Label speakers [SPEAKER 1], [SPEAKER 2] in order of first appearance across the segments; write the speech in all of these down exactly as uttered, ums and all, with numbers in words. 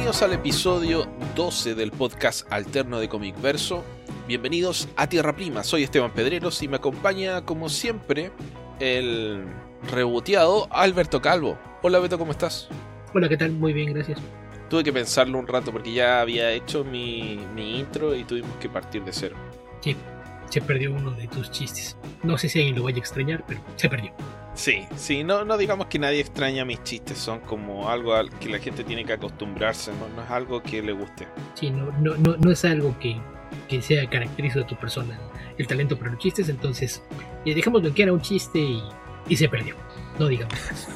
[SPEAKER 1] Bienvenidos al episodio doce del podcast alterno de Comic Verso. Bienvenidos a Tierra Prima. Soy Esteban Pedreros y me acompaña, como siempre, el reboteado Alberto Calvo. Hola Beto, ¿cómo estás?
[SPEAKER 2] Hola, ¿qué tal? Muy bien, gracias.
[SPEAKER 1] Tuve que pensarlo un rato porque ya había hecho mi, mi intro y tuvimos que partir de cero.
[SPEAKER 2] Sí, se perdió uno de tus chistes. No sé si alguien lo vaya a extrañar, pero se perdió.
[SPEAKER 1] Sí, sí, no, no digamos que nadie extraña mis chistes, son como algo al que la gente tiene que acostumbrarse, no, no es algo que le guste.
[SPEAKER 2] Sí, no, no, no, no es algo que, que sea característico de tu persona, el talento para los chistes, entonces eh, dejémoslo que era un chiste y, y se perdió. No digamos más.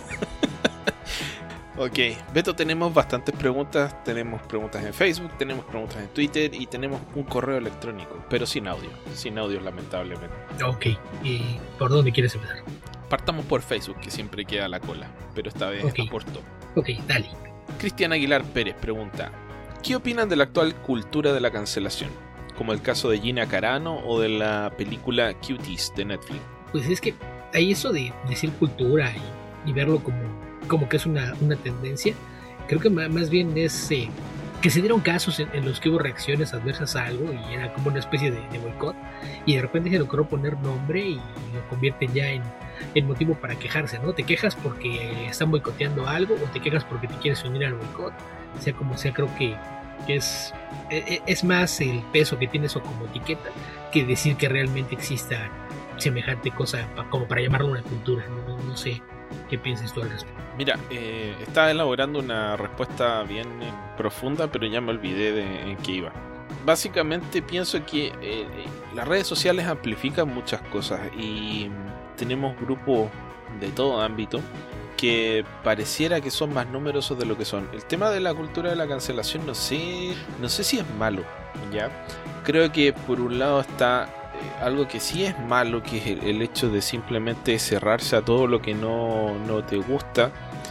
[SPEAKER 1] Ok, Beto, tenemos bastantes preguntas, tenemos preguntas en Facebook, tenemos preguntas en Twitter y tenemos un correo electrónico, pero sin audio, sin audio lamentablemente.
[SPEAKER 2] Ok, ¿y por dónde quieres empezar?
[SPEAKER 1] Partamos por Facebook, que siempre queda a la cola, pero esta vez
[SPEAKER 2] Ok.
[SPEAKER 1] aportó.
[SPEAKER 2] Ok, dale.
[SPEAKER 1] Cristian Aguilar Pérez pregunta: ¿qué opinan de la actual cultura de la cancelación? Como el caso de Gina Carano o de la película Cuties de Netflix.
[SPEAKER 2] Pues es que hay eso de decir cultura y, y verlo como, como que es una, una tendencia. Creo que ma- más bien es eh, que se dieron casos en, en los que hubo reacciones adversas a algo y era como una especie de, de boicot, y de repente se logró poner nombre y lo convierten ya en, en motivo para quejarse, ¿no? Te quejas porque están boicoteando algo o te quejas porque te quieres unir al boicot. Sea como sea, creo que, que es, e- e- es más el peso que tiene eso como etiqueta que decir que realmente exista semejante cosa pa- como para llamarlo una cultura. No, no sé qué piensas tú al respecto.
[SPEAKER 1] Mira, eh, estaba elaborando una respuesta bien eh, profunda, pero ya me olvidé de en qué iba. Básicamente pienso que eh, eh, las redes sociales amplifican muchas cosas y mm, tenemos grupos de todo ámbito que pareciera que son más numerosos de lo que son. El tema de la cultura de la cancelación no sé, no sé si es malo, ¿ya? Creo que por un lado está eh, algo que sí es malo, que es el, el hecho de simplemente cerrarse a todo lo que no, no te gusta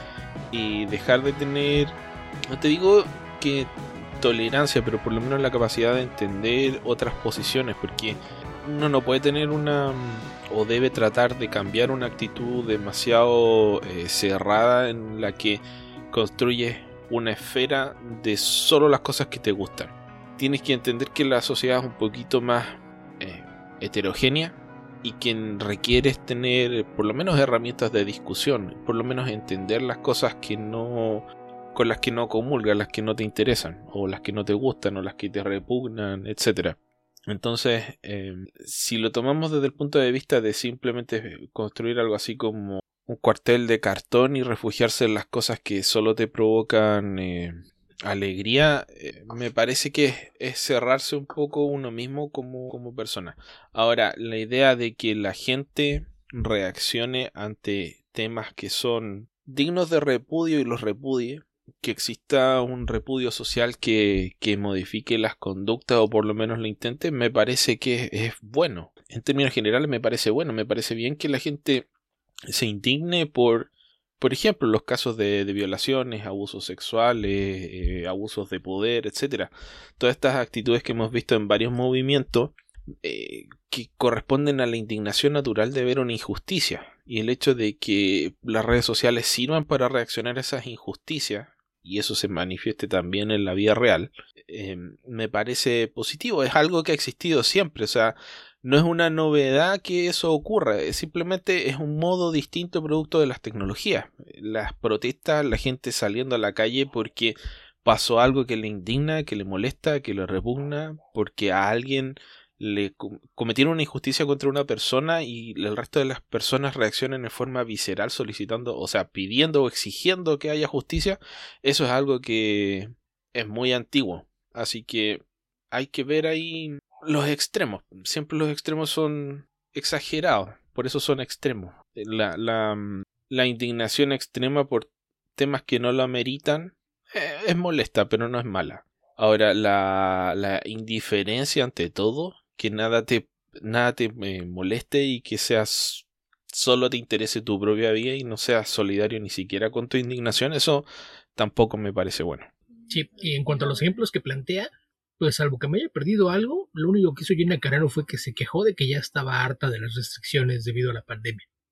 [SPEAKER 1] y dejar de tener, no te digo que tolerancia, pero por lo menos la capacidad de entender otras posiciones, porque uno no puede tener una o debe tratar de cambiar una actitud demasiado eh, cerrada en la que construyes una esfera de solo las cosas que te gustan. Tienes que entender que la sociedad es un poquito más eh, heterogénea y que requieres tener por lo menos herramientas de discusión, por lo menos entender las cosas que no con las que no comulgas, las que no te interesan, o las que no te gustan, o las que te repugnan, etcétera. Entonces, eh, si lo tomamos desde el punto de vista de simplemente construir algo así como un cuartel de cartón y refugiarse en las cosas que solo te provocan eh, alegría, eh, me parece que es, es cerrarse un poco uno mismo como, como persona. Ahora, la idea de que la gente reaccione ante temas que son dignos de repudio y los repudie, que exista un repudio social que, que modifique las conductas o por lo menos lo intente, me parece que es, es bueno. En términos generales me parece bueno, me parece bien que la gente se indigne por, por ejemplo, los casos de, de violaciones, abusos sexuales, eh, abusos de poder, etcétera. Todas estas actitudes que hemos visto en varios movimientos eh, que corresponden a la indignación natural de ver una injusticia, y el hecho de que las redes sociales sirvan para reaccionar a esas injusticias y eso se manifieste también en la vida real, eh, me parece positivo. Es algo que ha existido siempre, o sea, no es una novedad que eso ocurra, simplemente es un modo distinto producto de las tecnologías. Las protestas, la gente saliendo a la calle porque pasó algo que le indigna, que le molesta, que le repugna, porque a alguien le cometieron una injusticia contra una persona y el resto de las personas reaccionan en forma visceral solicitando, o sea, pidiendo o exigiendo que haya justicia. Eso es algo que es muy antiguo, así que hay que ver ahí los extremos. Siempre los extremos son exagerados, por eso son extremos. La, la, la indignación extrema por temas que no lo ameritan eh, es molesta, pero no es mala. Ahora, la, la indiferencia ante todo, que nada te, nada te eh, moleste y que seas solo te interese tu propia vida y no seas solidario ni siquiera con tu indignación, eso tampoco me parece bueno.
[SPEAKER 2] Sí, y en cuanto a los ejemplos que plantea, pues salvo que me haya perdido algo, lo único que hizo Gina Carano fue que se quejó de que ya estaba harta de las restricciones debido a la pandemia.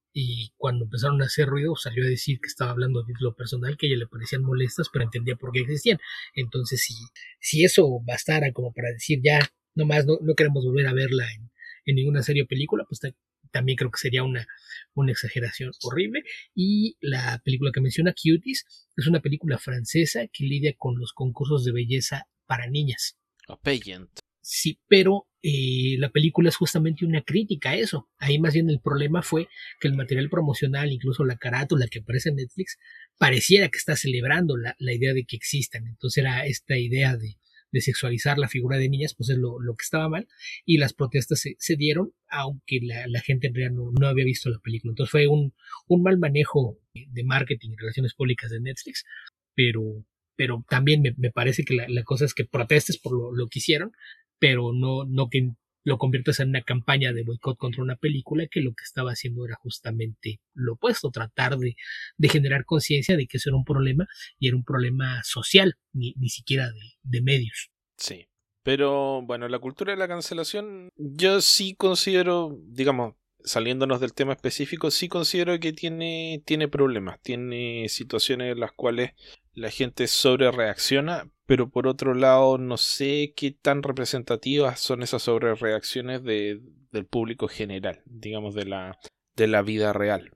[SPEAKER 2] y cuando empezaron a hacer ruido salió a decir que estaba hablando de lo personal, que a ella le parecían molestas, pero entendía por qué existían. Entonces, si, si eso bastara como para decir ya, nomás no, no queremos volver a verla en, en ninguna serie o película, pues ta- también creo que sería una, una exageración horrible. Y la película que menciona, Cuties, es una película francesa que lidia con los concursos de belleza para niñas.
[SPEAKER 1] A pageant.
[SPEAKER 2] Sí, pero eh, la película es justamente una crítica a eso. Ahí más bien el problema fue que el material promocional, incluso la carátula que aparece en Netflix, pareciera que está celebrando la, la idea de que existan. Entonces era esta idea de, de sexualizar la figura de niñas, pues es lo, lo que estaba mal. Y las protestas se, se dieron, aunque la, la gente en realidad no, no había visto la película. Entonces fue un, un mal manejo de marketing y relaciones públicas de Netflix, pero, pero también me, me parece que la, la cosa es que protestes por lo, lo que hicieron, pero no, no que lo conviertas en una campaña de boicot contra una película que lo que estaba haciendo era justamente lo opuesto, tratar de, de generar conciencia de que eso era un problema y era un problema social, ni, ni siquiera de, de medios.
[SPEAKER 1] Sí. Pero bueno, la cultura de la cancelación, yo sí considero, digamos, saliéndonos del tema específico, sí considero que tiene, tiene problemas, tiene situaciones en las cuales la gente sobre reacciona, pero por otro lado no sé qué tan representativas son esas sobre reacciones de, del público general, digamos de la, de la vida real.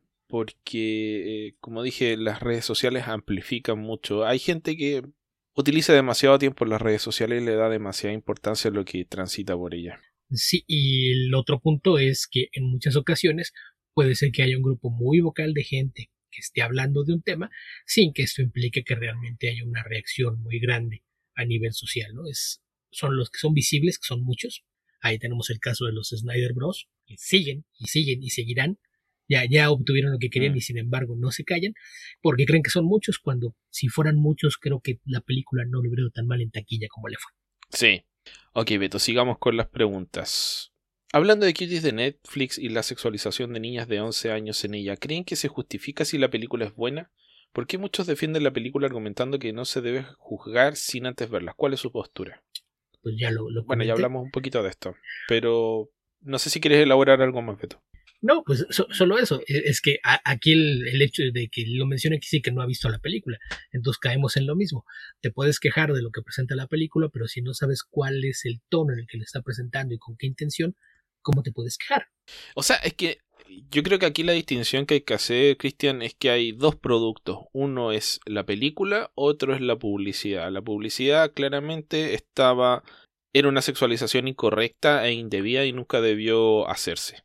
[SPEAKER 1] Porque, eh, como dije, las redes sociales amplifican mucho. Hay gente que utiliza demasiado tiempo en las redes sociales y le da demasiada importancia a lo que transita por ellas.
[SPEAKER 2] Sí, y el otro punto es que en muchas ocasiones puede ser que haya un grupo muy vocal de gente que esté hablando de un tema sin que esto implique que realmente haya una reacción muy grande a nivel social, ¿no? Es, son los que son visibles, que son muchos. Ahí tenemos el caso de los Snyder Bros, que siguen y siguen y seguirán. Ya, ya obtuvieron lo que querían
[SPEAKER 1] Mm.
[SPEAKER 2] y sin embargo no se callan porque creen que son muchos cuando si fueran muchos creo que la película no le hubiera ido tan mal en taquilla como le fue.
[SPEAKER 1] Sí. Ok, Beto, sigamos con las preguntas. Hablando de Cuties de Netflix y la sexualización de niñas de once años en ella, ¿creen que se justifica si la película es buena? ¿Por qué muchos defienden la película argumentando que no se debe juzgar sin antes verla? ¿Cuál es su postura?
[SPEAKER 2] Pues ya lo, lo
[SPEAKER 1] Bueno, ya
[SPEAKER 2] comenté.
[SPEAKER 1] hablamos un poquito de esto, pero no sé si quieres elaborar algo más, Beto.
[SPEAKER 2] No, pues so, solo eso. Es que a, aquí el, el, hecho de que lo mencione que sí que no ha visto la película. Entonces caemos en lo mismo. Te puedes quejar de lo que presenta la película, pero si no sabes cuál es el tono en el que le está presentando y con qué intención, ¿cómo te puedes quejar?
[SPEAKER 1] O sea, es que yo creo que aquí la distinción que hay que hacer, Cristian, es que hay dos productos. Uno es la película, otro es la publicidad. La publicidad claramente estaba, era una sexualización incorrecta e indebida y nunca debió hacerse.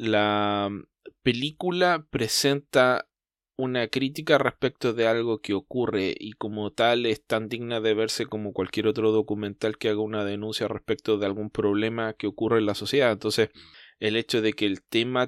[SPEAKER 1] La película presenta una crítica respecto de algo que ocurre y como tal es tan digna de verse como cualquier otro documental que haga una denuncia respecto de algún problema que ocurre en la sociedad. Entonces, el hecho de que el tema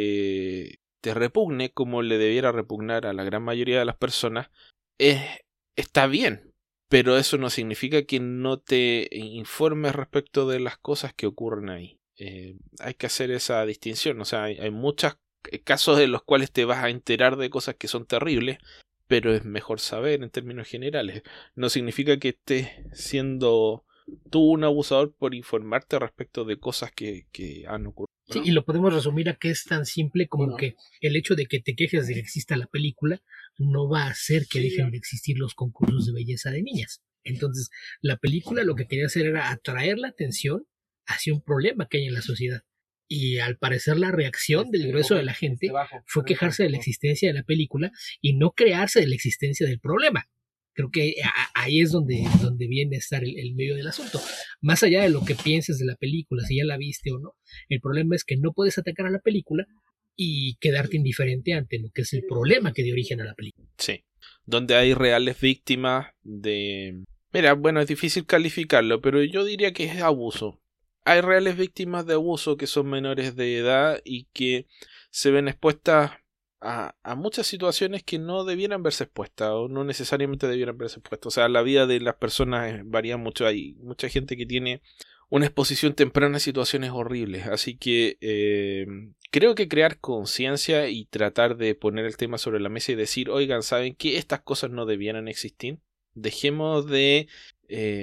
[SPEAKER 1] te, te repugne como le debiera repugnar a la gran mayoría de las personas es, está bien, pero eso no significa que no te informes respecto de las cosas que ocurren ahí. Eh, hay que hacer esa distinción, o sea, hay, hay muchos casos en los cuales te vas a enterar de cosas que son terribles, pero es mejor saber en términos generales. No significa que estés siendo tú un abusador por informarte respecto de cosas que, que han ocurrido.
[SPEAKER 2] Sí,
[SPEAKER 1] ¿No?
[SPEAKER 2] y lo podemos resumir a que es tan simple como bueno. que el hecho de que te quejes de que exista la película no va a hacer que dejen de existir los concursos de belleza de niñas. Entonces, la película lo que quería hacer era atraer la atención hacia un problema que hay en la sociedad. Y al parecer la reacción del grueso de la gente fue quejarse de la existencia de la película y no crearse de la existencia del problema. Creo que ahí es donde, donde viene a estar el, el medio del asunto. Más allá de lo que pienses de la película, si ya la viste o no, el problema es que no puedes atacar a la película y quedarte indiferente ante lo que es el problema que dio origen a la película.
[SPEAKER 1] Sí, donde hay reales víctimas de... Mira, bueno, es difícil calificarlo, pero yo diría que es abuso. Hay reales víctimas de abuso que son menores de edad y que se ven expuestas a, a muchas situaciones que no debieran verse expuestas o no necesariamente debieran verse expuestas. O sea, la vida de las personas varía mucho. Hay mucha gente que tiene una exposición temprana a situaciones horribles. Así que eh, creo que crear conciencia y tratar de poner el tema sobre la mesa y decir, oigan, ¿saben qué? Estas cosas no debieran existir. Dejemos de... Eh,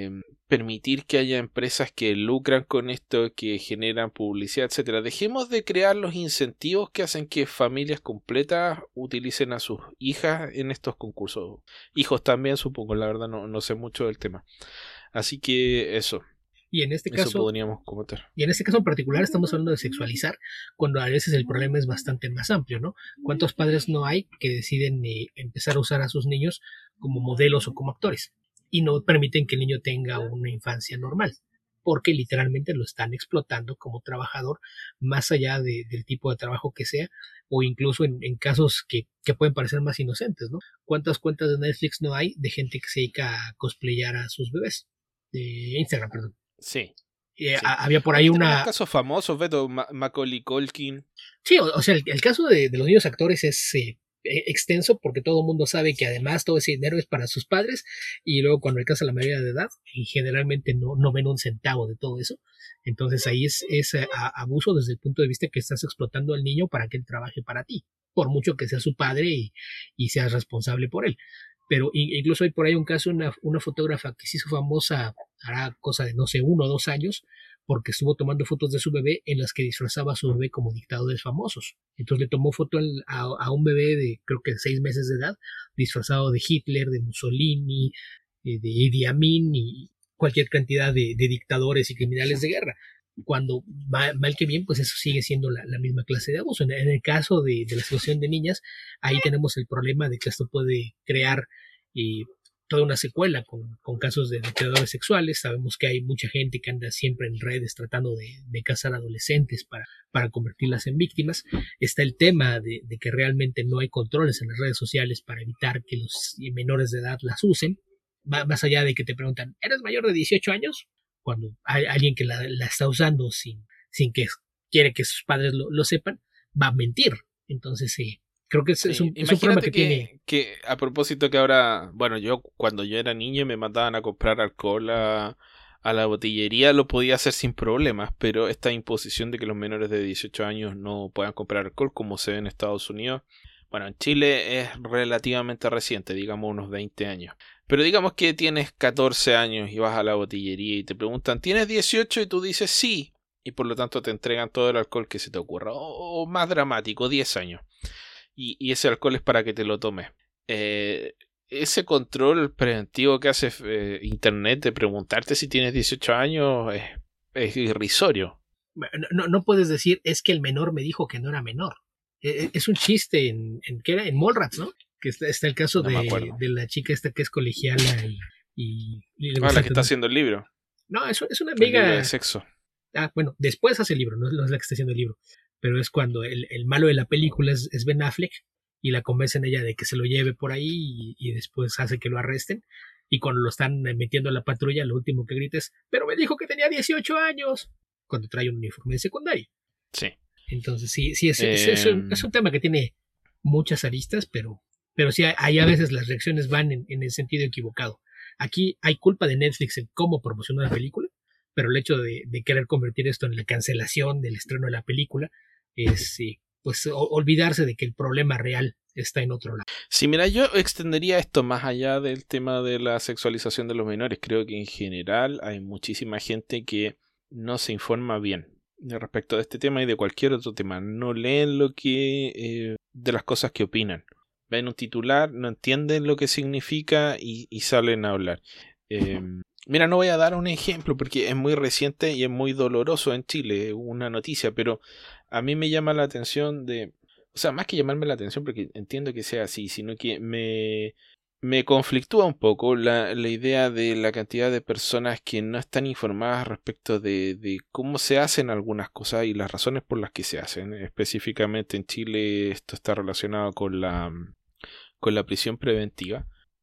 [SPEAKER 1] permitir que haya empresas que lucran con esto, que generan publicidad, etcétera. Dejemos de crear los incentivos que hacen que familias completas utilicen a sus hijas en estos concursos. Hijos también, supongo, la verdad no, no sé mucho del tema. Así que eso.
[SPEAKER 2] Y en este
[SPEAKER 1] eso
[SPEAKER 2] caso
[SPEAKER 1] podríamos comentar.
[SPEAKER 2] Y en este caso en particular estamos hablando de sexualizar, cuando a veces el problema es bastante más amplio, ¿no? ¿Cuántos padres no hay que deciden eh, empezar a usar a sus niños como modelos o como actores? Y no permiten que el niño tenga una infancia normal, porque literalmente lo están explotando como trabajador, más allá de, del tipo de trabajo que sea, o incluso en, en casos que, que pueden parecer más inocentes, ¿no? ¿Cuántas cuentas de Netflix no hay de gente que se dedica a cosplayar a sus bebés? De Instagram, perdón.
[SPEAKER 1] Sí.
[SPEAKER 2] Eh,
[SPEAKER 1] sí.
[SPEAKER 2] Había por ahí
[SPEAKER 1] Aquí
[SPEAKER 2] una...
[SPEAKER 1] casos famosos, Beto, Ma- Macaulay Culkin.
[SPEAKER 2] Sí, o, o sea, el, el caso de, de los niños actores es eh, extenso porque todo el mundo sabe que además todo ese dinero es para sus padres y luego cuando alcanza la mayoría de edad y generalmente no, no ven un centavo de todo eso. Entonces ahí es, es a, abuso desde el punto de vista que estás explotando al niño para que él trabaje para ti, por mucho que sea su padre y, y seas responsable por él. Pero incluso hay por ahí un caso, una, una fotógrafa que se hizo famosa, hará cosa de no sé, uno o dos años, porque estuvo tomando fotos de su bebé en las que disfrazaba a su bebé como dictadores famosos. Entonces le tomó foto a, a un bebé de creo que seis meses de edad, disfrazado de Hitler, de Mussolini, de Idi Amin y cualquier cantidad de, de dictadores y criminales de guerra. Cuando mal, mal que bien, pues eso sigue siendo la, la misma clase de abuso. En, en el caso de, de la situación de niñas, ahí tenemos el problema de que esto puede crear eh, toda una secuela con, con casos de depredadores sexuales. Sabemos que hay mucha gente que anda siempre en redes tratando de, de cazar adolescentes para, para convertirlas en víctimas. Está el tema de, de que realmente no hay controles en las redes sociales para evitar que los menores de edad las usen. Más allá de que te preguntan, ¿eres mayor de dieciocho años? Cuando hay alguien que la, la está usando sin, sin que quiere que sus padres lo, lo sepan, va a mentir. Entonces, sí. Eh, Creo que es, sí, es, un, es un problema que,
[SPEAKER 1] que
[SPEAKER 2] tiene.
[SPEAKER 1] Que a propósito que ahora, bueno, yo cuando yo era niño me mandaban a comprar alcohol a, a la botillería, lo podía hacer sin problemas, pero esta imposición de que los menores de dieciocho años no puedan comprar alcohol, como se ve en Estados Unidos, bueno, en Chile es relativamente reciente, digamos unos veinte años. Pero digamos que tienes catorce años y vas a la botillería y te preguntan, ¿tienes dieciocho? Y tú dices sí, y por lo tanto te entregan todo el alcohol que se te ocurra, o, o más dramático, diez años. Y, y ese alcohol es para que te lo tomes. Eh, ese control preventivo que hace eh, Internet de preguntarte si tienes dieciocho años es, es irrisorio.
[SPEAKER 2] No, no puedes decir, es que el menor me dijo que no era menor. Es un chiste en, en ¿qué era? En Mallrats, ¿no? Que está, está el caso no de, de la chica esta que es colegiala y... y,
[SPEAKER 1] y ah, la que está haciendo el libro.
[SPEAKER 2] No, es, es una amiga...
[SPEAKER 1] El libro de sexo.
[SPEAKER 2] Ah, bueno, después hace el libro, no, no es la que está haciendo el libro. Pero es cuando el, el malo de la película es, es Ben Affleck y la convencen ella de que se lo lleve por ahí y, y después hace que lo arresten. Y cuando lo están metiendo a la patrulla, lo último que grita es, pero me dijo que tenía dieciocho años, cuando trae un uniforme de secundaria.
[SPEAKER 1] Sí.
[SPEAKER 2] Entonces sí, sí es, eh... es, es, un, es un tema que tiene muchas aristas, pero, pero sí hay, hay a veces las reacciones van en, en el sentido equivocado. Aquí hay culpa de Netflix en cómo promocionó la película, pero el hecho de, de querer convertir esto en la cancelación del estreno de la película es sí, pues o, olvidarse de que el problema real está en otro lado.
[SPEAKER 1] Sí, mira, yo extendería esto más allá del tema de la sexualización de los menores. Creo que en general hay muchísima gente que no se informa bien respecto de este tema y de cualquier otro tema. No leen lo que eh, de las cosas que opinan. Ven un titular, no entienden lo que significa y, y salen a hablar. Eh, mira, no voy a dar un ejemplo porque es muy reciente y es muy doloroso en Chile, una noticia, pero a mí me llama la atención de... O sea, más que llamarme la atención porque entiendo que sea así, sino que me... Me conflictúa un poco la, la idea de la cantidad de personas que no están informadas respecto de, de cómo se hacen algunas cosas y las razones por las que se hacen. Específicamente en Chile esto está relacionado con la, con la prisión preventiva.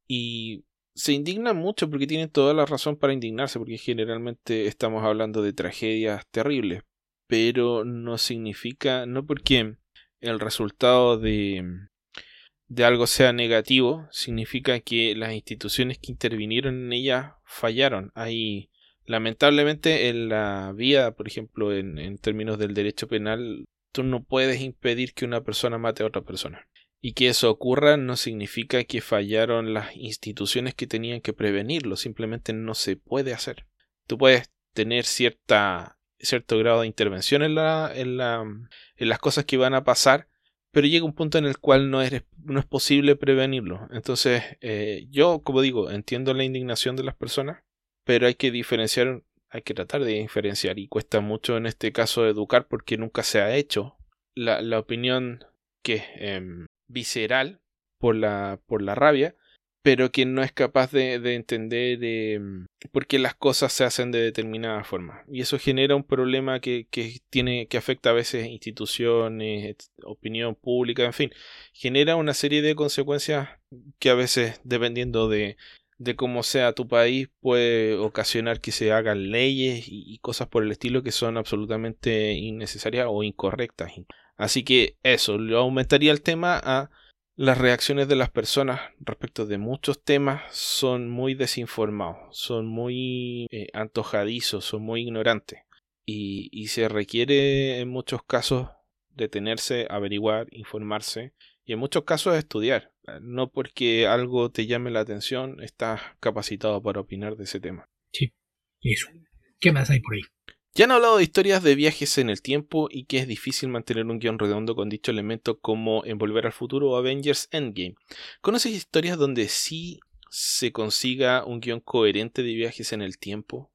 [SPEAKER 1] Y se indignan mucho porque tienen toda la razón para indignarse, porque generalmente estamos hablando de tragedias terribles. Pero no significa, no porque el resultado de... de algo sea negativo, significa que las instituciones que intervinieron en ella fallaron. Hay, lamentablemente, en la vida, por ejemplo, en, en términos del derecho penal, tú no puedes impedir que una persona mate a otra persona. Y que eso ocurra no significa que fallaron las instituciones que tenían que prevenirlo, simplemente no se puede hacer. tú puedes tener cierta, cierto grado de intervención en, la, en, la, en las cosas que van a pasar, pero llega un punto en el cual no, eres, no es posible prevenirlo. Entonces, eh, yo, como digo, entiendo la indignación de las personas, pero hay que diferenciar, hay que tratar de diferenciar, y cuesta mucho en este caso educar porque nunca se ha hecho. La, la opinión que es eh, visceral por la, por la rabia, pero que no es capaz de, de entender eh, por qué las cosas se hacen de determinada forma. Y eso genera un problema que, que, tiene, que afecta a veces instituciones, opinión pública, en fin. Genera una serie de consecuencias que a veces, dependiendo de, de cómo sea tu país, puede ocasionar que se hagan leyes y, y cosas por el estilo que son absolutamente innecesarias o incorrectas. Así que eso, lo aumentaría el tema a las reacciones de las personas respecto de muchos temas son muy desinformados, son muy eh, antojadizos, son muy ignorantes. Y, y se requiere en muchos casos detenerse, averiguar, informarse y en muchos casos estudiar. No porque algo te llame la atención estás capacitado para opinar de ese tema.
[SPEAKER 2] Sí, eso. ¿Qué más hay por ahí?
[SPEAKER 1] Ya han hablado de historias de viajes en el tiempo y que es difícil mantener un guión redondo con dicho elemento, como en Volver al Futuro o Avengers Endgame. ¿Conoces historias donde sí se consiga un guión coherente de viajes en el tiempo?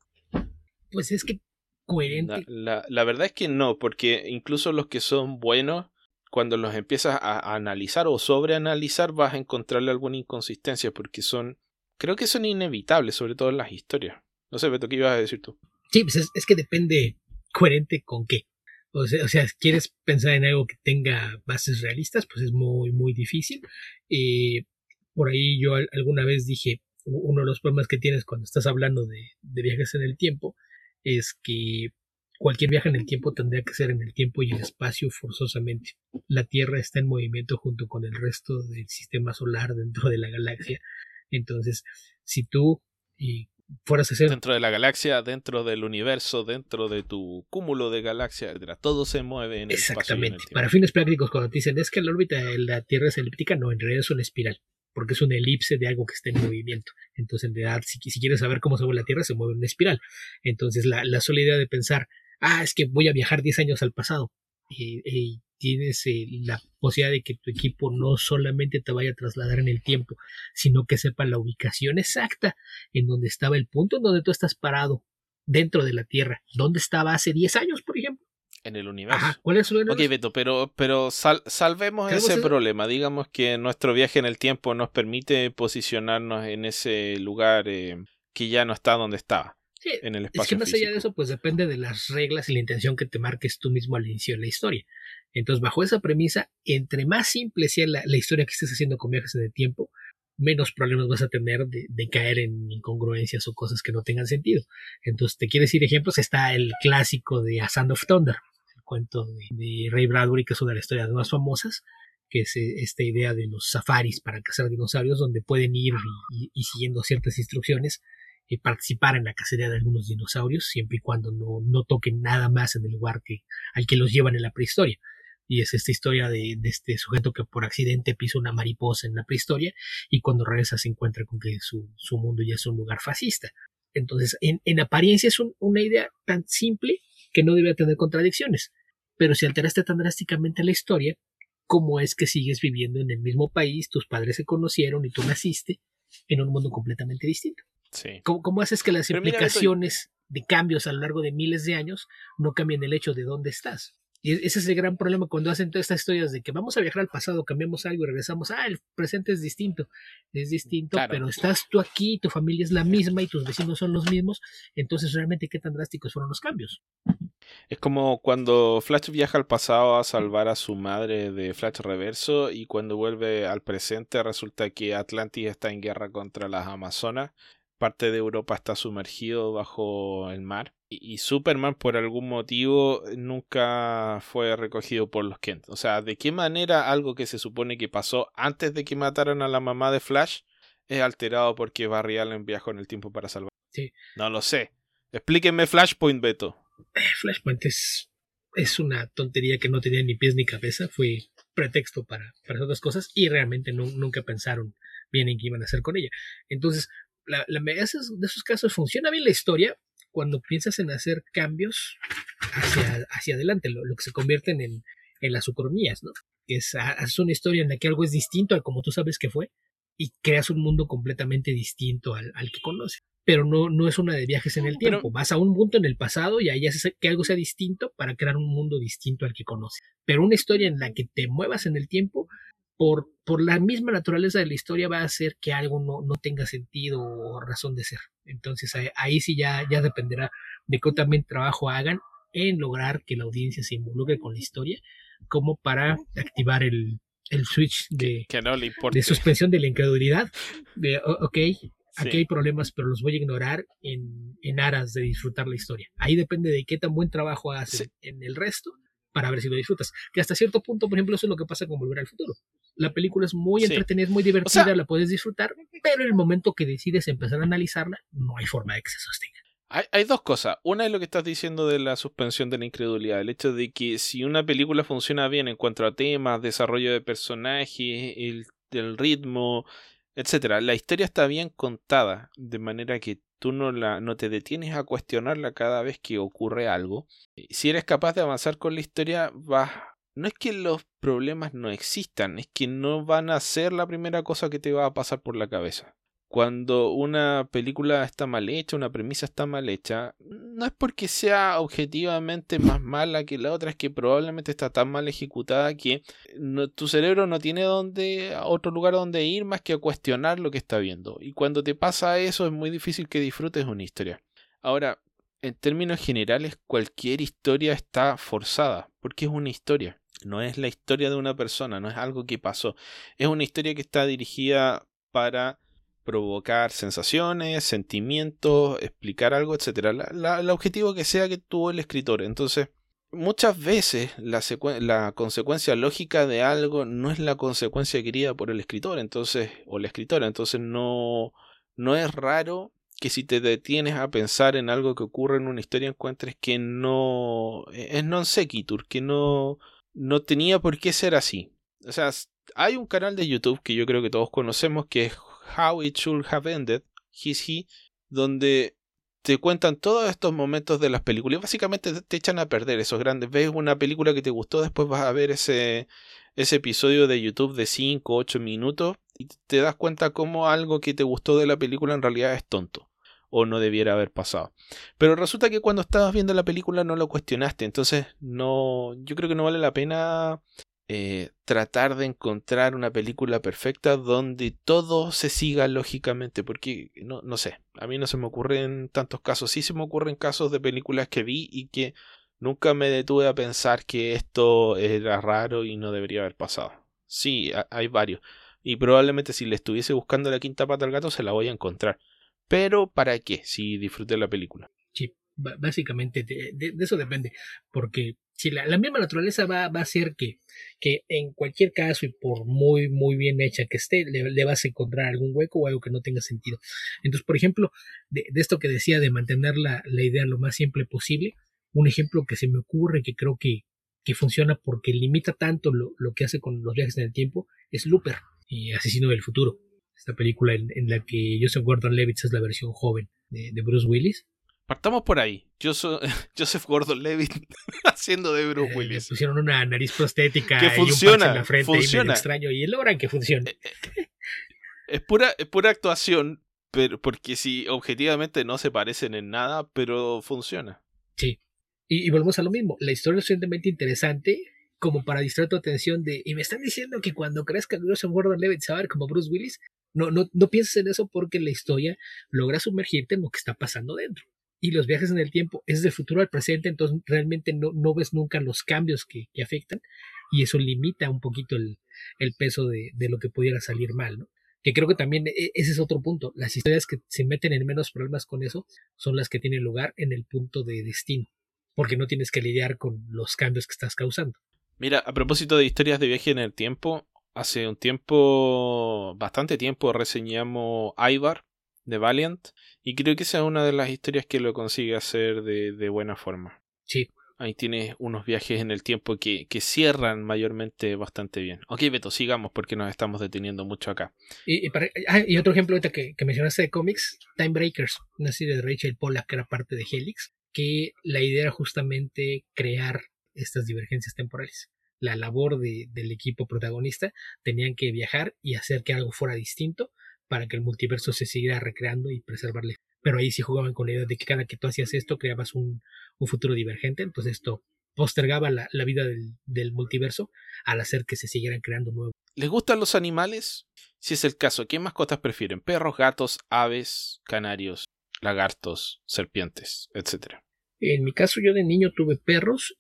[SPEAKER 2] Pues es que coherente.
[SPEAKER 1] La, la, la verdad es que no, porque incluso los que son buenos, cuando los empiezas a, a analizar o sobreanalizar, vas a encontrarle alguna inconsistencia, porque son, creo que son inevitables, sobre todo en las historias. No sé, Beto, ¿qué ibas a decir tú?
[SPEAKER 2] Sí, pues es, es que depende coherente con qué. O sea, o sea, si quieres pensar en algo que tenga bases realistas, pues es muy, muy difícil. Eh, por ahí yo alguna vez dije, uno de los problemas que tienes cuando estás hablando de, de viajes en el tiempo es que cualquier viaje en el tiempo tendría que ser en el tiempo y el espacio forzosamente. La Tierra está en movimiento junto con el resto del sistema solar dentro de la galaxia. Entonces, si tú eh, fueras a hacer...
[SPEAKER 1] Dentro de la galaxia, dentro del universo, dentro de tu cúmulo de galaxias, todo se mueve en el espacio.
[SPEAKER 2] Exactamente. Para fines prácticos, cuando te dicen es que la órbita de la Tierra es elíptica, no, en realidad es una espiral, porque es una elipse de algo que está en movimiento. Entonces, en realidad, si, si quieres saber cómo se mueve la Tierra, se mueve en una espiral. Entonces, la, la sola idea de pensar, ah, es que voy a viajar diez años al pasado, y, y tienes eh, la posibilidad de que tu equipo no solamente te vaya a trasladar en el tiempo, sino que sepa la ubicación exacta en donde estaba el punto en donde tú estás parado dentro de la Tierra. ¿Dónde estaba hace diez años, por ejemplo?
[SPEAKER 1] En el universo.
[SPEAKER 2] Ajá, ¿cuál es su universo?
[SPEAKER 1] Ok, Beto, pero, pero sal, salvemos ese eso? problema. Digamos que nuestro viaje en el tiempo nos permite posicionarnos en ese lugar eh, que ya no está donde estaba.
[SPEAKER 2] Sí,
[SPEAKER 1] en el espacio
[SPEAKER 2] es que más
[SPEAKER 1] físico.
[SPEAKER 2] allá de eso, pues depende de las reglas y la intención que te marques tú mismo al inicio de la historia. Entonces, bajo esa premisa, entre más simple sea la, la historia que estés haciendo con viajes en el tiempo, menos problemas vas a tener de, de caer en incongruencias o cosas que no tengan sentido. Entonces, te quieres ir ejemplos, está el clásico de A Sound of Thunder, el cuento de, de Ray Bradbury, que es una de las historias más famosas, que es esta idea de los safaris para cazar dinosaurios, donde pueden ir y, y, y siguiendo ciertas instrucciones, y participar en la cacería de algunos dinosaurios, siempre y cuando no, no toquen nada más en el lugar que, al que los llevan en la prehistoria. Y es esta historia de, de este sujeto que por accidente pisa una mariposa en la prehistoria y cuando regresa se encuentra con que su, su mundo ya es un lugar fascista. Entonces, en, en apariencia es un, una idea tan simple que no debe tener contradicciones. Pero si alteraste tan drásticamente la historia, ¿cómo es que sigues viviendo en el mismo país, tus padres se conocieron y tú naciste en un mundo completamente distinto?
[SPEAKER 1] Sí.
[SPEAKER 2] ¿Cómo, ¿Cómo haces que las Pero implicaciones mira, de cambios a lo largo de miles de años no cambien el hecho de dónde estás? Y ese es el gran problema cuando hacen todas estas historias de que vamos a viajar al pasado, cambiamos algo y regresamos. Ah, el presente es distinto. Es distinto, claro, pero estás tú aquí, tu familia es la misma y tus vecinos son los mismos. Entonces, realmente, ¿qué tan drásticos fueron los cambios?
[SPEAKER 1] Es como cuando Flash viaja al pasado a salvar a su madre de Flash Reverso y cuando vuelve al presente resulta que Atlantis está en guerra contra las Amazonas. Parte de Europa está sumergido bajo el mar y, y Superman por algún motivo nunca fue recogido por los Kent. O sea, ¿de qué manera algo que se supone que pasó antes de que mataran a la mamá de Flash es alterado porque Barry Allen viajó en el tiempo para salvar?
[SPEAKER 2] Sí.
[SPEAKER 1] No lo sé. Explíquenme Flashpoint, Beto.
[SPEAKER 2] Flashpoint es, es una tontería que no tenía ni pies ni cabeza. Fue pretexto para, para otras cosas y realmente no, nunca pensaron bien en qué iban a hacer con ella. Entonces, La, la mayoría de esos casos funciona bien la historia, cuando piensas en hacer cambios hacia, hacia adelante, lo, lo que se convierten en, en las ucronías, ¿no? Que es, haces una historia en la que algo es distinto a como tú sabes que fue y creas un mundo completamente distinto al, al que conoces. Pero no, no es una de viajes en el tiempo.
[SPEAKER 1] Pero,
[SPEAKER 2] vas a un punto en el pasado y ahí haces que algo sea distinto para crear un mundo distinto al que conoces. Pero una historia en la que te muevas en el tiempo, por, por la misma naturaleza de la historia, va a hacer que algo no, no tenga sentido o razón de ser. Entonces ahí, ahí sí ya, ya dependerá de qué también trabajo hagan en lograr que la audiencia se involucre con la historia, como para activar el, el switch de,
[SPEAKER 1] que no le importe.
[SPEAKER 2] de suspensión de la incredulidad. De, ok, aquí
[SPEAKER 1] Sí.
[SPEAKER 2] hay problemas, pero los voy a ignorar en, en aras de disfrutar la historia. Ahí depende de qué tan buen trabajo haces
[SPEAKER 1] Sí.
[SPEAKER 2] en el resto para ver si lo disfrutas. Que hasta cierto punto, por ejemplo, eso es lo que pasa con Volver al Futuro. La película es muy
[SPEAKER 1] Sí.
[SPEAKER 2] entretenida, es muy divertida,
[SPEAKER 1] O sea,
[SPEAKER 2] la puedes disfrutar, pero en el momento que decides empezar a analizarla, no hay forma de que se sostenga.
[SPEAKER 1] Hay, hay dos cosas. Una es lo que estás diciendo de la suspensión de la incredulidad. El hecho de que si una película funciona bien en cuanto a temas, desarrollo de personajes, el, el ritmo, etcétera, la historia está bien contada, de manera que tú no, la, no te detienes a cuestionarla cada vez que ocurre algo. Si eres capaz de avanzar con la historia, vas... No es que los problemas no existan, es que no van a ser la primera cosa que te va a pasar por la cabeza. Cuando una película está mal hecha, una premisa está mal hecha, no es porque sea objetivamente más mala que la otra, es que probablemente está tan mal ejecutada que no, tu cerebro no tiene donde, otro lugar donde ir más que a cuestionar lo que está viendo. Y cuando te pasa eso es muy difícil que disfrutes una historia. Ahora, en términos generales, cualquier historia está forzada, porque es una historia. No es la historia de una persona, no es algo que pasó. Es una historia que está dirigida para provocar sensaciones, sentimientos, explicar algo, etcétera. La, la, el objetivo que sea que tuvo el escritor. Entonces, muchas veces la, la consecuencia lógica de algo no es la consecuencia querida por el escritor, entonces, o la escritora. Entonces, no, no es raro que si te detienes a pensar en algo que ocurre en una historia encuentres que no es non sequitur, que no, no tenía por qué ser así. O sea, hay un canal de YouTube que yo creo que todos conocemos que es How It Should Have Ended, His He, donde te cuentan todos estos momentos de las películas y básicamente te echan a perder esos grandes. Ves una película que te gustó, después vas a ver ese, ese episodio de YouTube de cinco o ocho minutos y te das cuenta cómo algo que te gustó de la película en realidad es tonto o no debiera haber pasado. Pero resulta que cuando estabas viendo la película no lo cuestionaste, entonces no, yo creo que no vale la pena Eh, tratar de encontrar una película perfecta donde todo se siga lógicamente, porque no, no sé, a mí no se me ocurren tantos casos. Sí se me ocurren casos de películas que vi y que nunca me detuve a pensar que esto era raro y no debería haber pasado. Sí, hay varios, y probablemente si le estuviese buscando la quinta pata al gato se la voy a encontrar, pero ¿para qué? Si disfruté la película.
[SPEAKER 2] Sí, básicamente de, de, de eso depende, porque si la, la misma naturaleza va, va a hacer que, que en cualquier caso y por muy muy bien hecha que esté, le, le vas a encontrar algún hueco o algo que no tenga sentido. Entonces, por ejemplo, de, de esto que decía de mantener la, la idea lo más simple posible, un ejemplo que se me ocurre que creo que, que funciona porque limita tanto lo, lo que hace con los viajes en el tiempo es Looper, y Asesino del Futuro. Esta película en, en la que Joseph Gordon-Levitt es la versión joven de, de Bruce Willis.
[SPEAKER 1] Partamos por ahí. Yo soy Joseph Gordon-Levitt haciendo de Bruce Willis.
[SPEAKER 2] Eh, le pusieron una nariz prostética
[SPEAKER 1] que
[SPEAKER 2] y
[SPEAKER 1] funciona,
[SPEAKER 2] un parche en la frente
[SPEAKER 1] funciona.
[SPEAKER 2] y medio extraño y logran que funcione.
[SPEAKER 1] Es pura, es pura actuación, pero porque si objetivamente no se parecen en nada, pero funciona.
[SPEAKER 2] Sí. Y, y volvemos a lo mismo. La historia es suficientemente interesante como para distraer tu atención de, y me están diciendo que cuando crezca Joseph Gordon-Levitt se va a ver como Bruce Willis. No, no, no pienses en eso porque la historia logra sumergirte en lo que está pasando dentro. Y los viajes en el tiempo es del futuro al presente, entonces realmente no, no ves nunca los cambios que, que afectan y eso limita un poquito el, el peso de, de lo que pudiera salir mal, ¿no? Que creo que también ese es otro punto. Las historias que se meten en menos problemas con eso son las que tienen lugar en el punto de destino, porque no tienes que lidiar con los cambios que estás causando.
[SPEAKER 1] Mira, a propósito de historias de viaje en el tiempo, hace un tiempo, bastante tiempo, reseñamos Ivar de Valiant y creo que esa es una de las historias que lo consigue hacer de, de buena forma.
[SPEAKER 2] Sí.
[SPEAKER 1] ahí tienes unos viajes en el tiempo que, que cierran mayormente bastante bien. Ok, Beto, sigamos porque nos estamos deteniendo mucho acá.
[SPEAKER 2] Y, y, para, ah, y otro ejemplo ahorita que, que mencionaste de cómics, Time Breakers, una serie de Rachel Pollack que era parte de Helix, que la idea era justamente crear estas divergencias temporales. La labor de, del equipo protagonista tenían que viajar y hacer que algo fuera distinto para que el multiverso se siguiera recreando y preservarle. Pero ahí sí jugaban con la idea de que cada que tú hacías esto creabas un, un futuro divergente, entonces esto postergaba la, la vida del, del multiverso al hacer que se siguieran creando nuevos.
[SPEAKER 1] ¿Les gustan los animales? Si es el caso, ¿qué mascotas prefieren? ¿Perros, gatos, aves, canarios, lagartos, serpientes, etcétera?
[SPEAKER 2] En mi caso, yo de niño tuve perros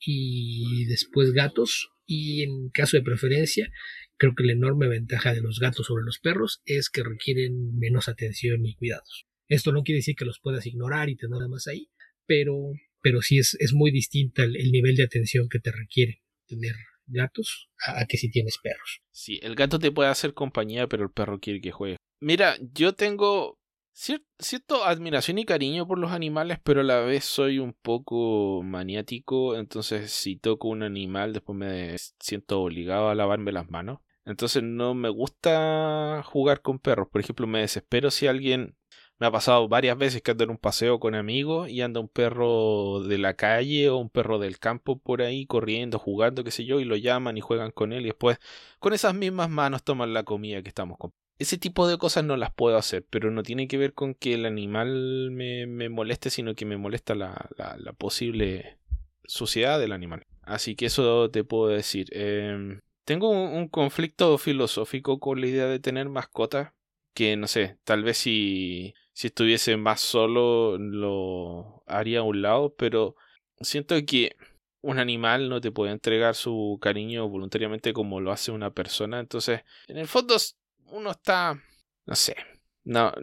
[SPEAKER 2] y después gatos, y en caso de preferencia, creo que la enorme ventaja de los gatos sobre los perros es que requieren menos atención y cuidados. Esto no quiere decir que los puedas ignorar y tener nada más ahí, pero, pero sí es, es muy distinta el, el nivel de atención que te requiere tener gatos a, a que si tienes perros.
[SPEAKER 1] Sí, el gato te puede hacer compañía, pero el perro quiere que juegue. Mira, yo tengo cier- cierta admiración y cariño por los animales, pero a la vez soy un poco maniático, entonces si toco un animal después me siento obligado a lavarme las manos. Entonces no me gusta jugar con perros. Por ejemplo, me desespero si alguien... Me ha pasado varias veces que ando en un paseo con amigos y anda un perro de la calle o un perro del campo por ahí corriendo, jugando, qué sé yo, y lo llaman y juegan con él y después con esas mismas manos toman la comida que estamos comiendo. Ese tipo de cosas no las puedo hacer, pero no tiene que ver con que el animal me, me moleste, sino que me molesta la, la, la posible suciedad del animal. Así que eso te puedo decir. Eh, tengo un, un conflicto filosófico con la idea de tener mascotas que, no sé, tal vez si... Si estuviese más solo lo haría a un lado, pero siento que un animal no te puede entregar su cariño voluntariamente como lo hace una persona. Entonces, en el fondo uno está, no sé, no,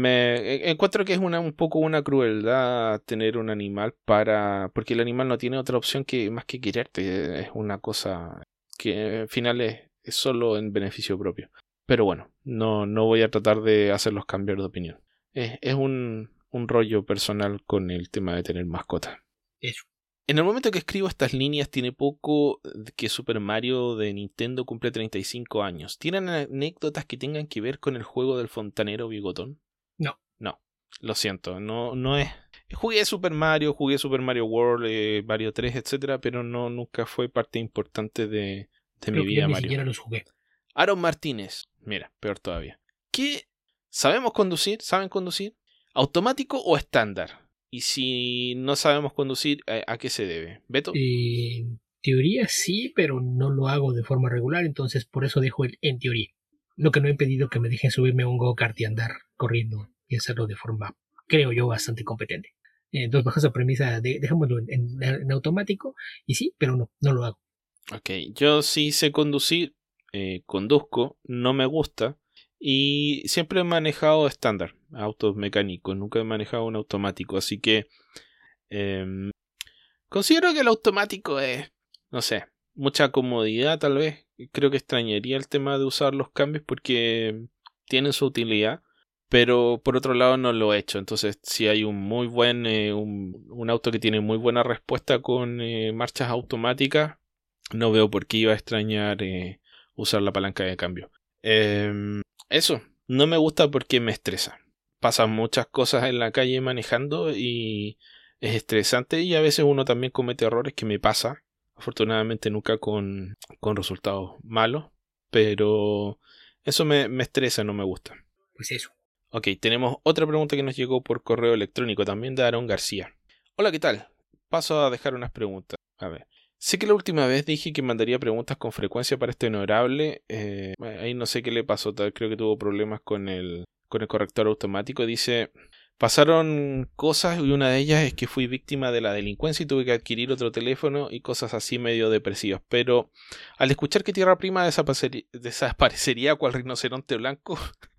[SPEAKER 1] me encuentro que es una, un poco una crueldad tener un animal para, porque el animal no tiene otra opción que más que quererte. Es una cosa que al final es, es solo en beneficio propio. Pero bueno, no, no voy a tratar de hacerlos cambiar de opinión. Es, es un, un rollo personal con el tema de tener mascotas.
[SPEAKER 2] Eso.
[SPEAKER 1] En el momento que escribo estas líneas tiene poco que Super Mario de Nintendo cumple treinta y cinco años. ¿Tienen anécdotas que tengan que ver con el juego del fontanero bigotón?
[SPEAKER 2] No.
[SPEAKER 1] No, lo siento, no, no es... Jugué Super Mario, jugué Super Mario World, eh, Mario tres, etcétera, pero no, nunca fue parte importante de, de mi vida
[SPEAKER 2] yo ni
[SPEAKER 1] Mario.
[SPEAKER 2] siquiera los jugué.
[SPEAKER 1] Aaron Martínez, mira, peor todavía. ¿Qué? ¿Sabemos conducir? ¿Saben conducir? ¿Automático o estándar? Y si no sabemos conducir, ¿a qué se debe? ¿Beto?
[SPEAKER 2] Eh, en teoría sí, pero no lo hago de forma regular, entonces por eso dejo el en teoría. Lo que no ha impedido que me dejen subirme a un go-kart y andar corriendo y hacerlo de forma, creo yo, bastante competente. Entonces bajo esa premisa de dejémoslo en, en, en automático y sí, pero no, no lo hago.
[SPEAKER 1] Ok, yo sí sé conducir, eh, conduzco, no me gusta. Y siempre he manejado estándar, autos mecánicos, nunca he manejado un automático, así que eh, considero que el automático es, no sé, mucha comodidad tal vez. Creo que extrañaría el tema de usar los cambios porque tienen su utilidad, pero por otro lado no lo he hecho. Entonces si hay un muy buen, eh, un, un auto que tiene muy buena respuesta con eh, marchas automáticas, no veo por qué iba a extrañar eh, usar la palanca de cambio. Eh, Eso, no me gusta porque me estresa. Pasan muchas cosas en la calle manejando y es estresante y a veces uno también comete errores que me pasa. Afortunadamente nunca con, con resultados malos, pero eso me, me estresa, no me gusta.
[SPEAKER 2] Pues eso.
[SPEAKER 1] Ok, tenemos otra pregunta que nos llegó por correo electrónico también de Aaron García. Hola, ¿qué tal? Paso a dejar unas preguntas. A ver. Sé que la última vez dije que mandaría preguntas con frecuencia para este honorable. Eh, ahí no sé qué le pasó. Creo que tuvo problemas con el, con el corrector automático. Dice, pasaron cosas y una de ellas es que fui víctima de la delincuencia y tuve que adquirir otro teléfono y cosas así medio depresivas. Pero al escuchar que Tierra Prima desaparecería, desaparecería cual rinoceronte blanco,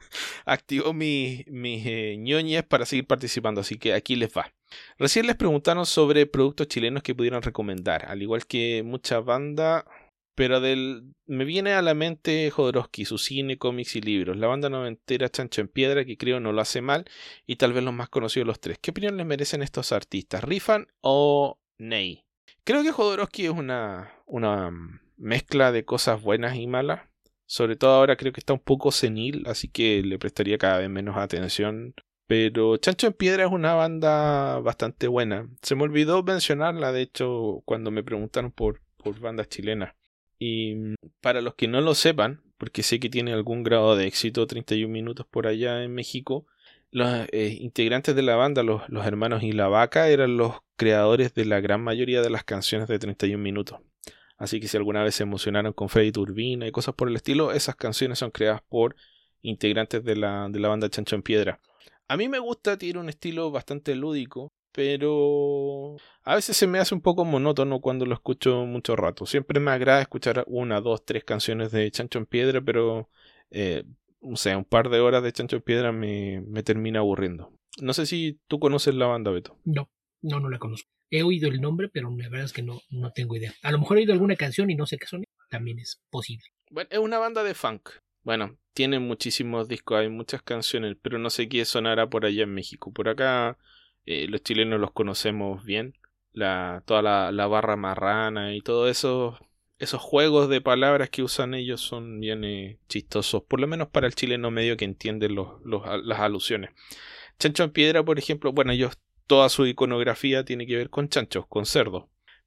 [SPEAKER 1] activó mis mi, eh, ñoñez para seguir participando. Así que aquí les va. Recién les preguntaron sobre productos chilenos que pudieran recomendar, al igual que mucha banda, pero del me viene a la mente Jodorowsky, su cine, cómics y libros, la banda noventera Chancho en Piedra, que creo no lo hace mal, y tal vez los más conocidos de los tres. ¿Qué opinión les merecen estos artistas? ¿Rifan o Ney? Creo que Jodorowsky es una, una mezcla de cosas buenas y malas. Sobre todo ahora creo que está un poco senil, así que le prestaría cada vez menos atención. Pero Chancho en Piedra es una banda bastante buena. Se me olvidó mencionarla, de hecho, cuando me preguntaron por, por bandas chilenas. Y para los que no lo sepan, porque sé que tiene algún grado de éxito, treinta y un minutos por allá en México, los eh, integrantes de la banda, los, los hermanos y la vaca, eran los creadores de la gran mayoría de las canciones de treinta y un minutos. Así que si alguna vez se emocionaron con Freddy Turbina y cosas por el estilo, esas canciones son creadas por integrantes de la, de la banda Chancho en Piedra. A mí me gusta, tiene un estilo bastante lúdico, pero a veces se me hace un poco monótono cuando lo escucho mucho rato. Siempre me agrada escuchar una, dos, tres canciones de Chancho en Piedra, pero eh, o sea, un par de horas de Chancho en Piedra me, me termina aburriendo. No sé si tú conoces la banda, Beto.
[SPEAKER 2] No, no, no la conozco. He oído el nombre, pero la verdad es que no, no tengo idea. A lo mejor he oído alguna canción y no sé qué son. También es posible.
[SPEAKER 1] Bueno, es una banda de funk. Bueno, tiene muchísimos discos, hay muchas canciones, pero no sé qué sonará por allá en México. Por acá eh, los chilenos los conocemos bien. La, toda la, la barra marrana y todo eso. Esos juegos de palabras que usan ellos son bien eh, chistosos. Por lo menos para el chileno medio que entiende los, los, las alusiones. Chancho en Piedra, por ejemplo, bueno, ellos toda su iconografía tiene que ver con chanchos, con cerdos.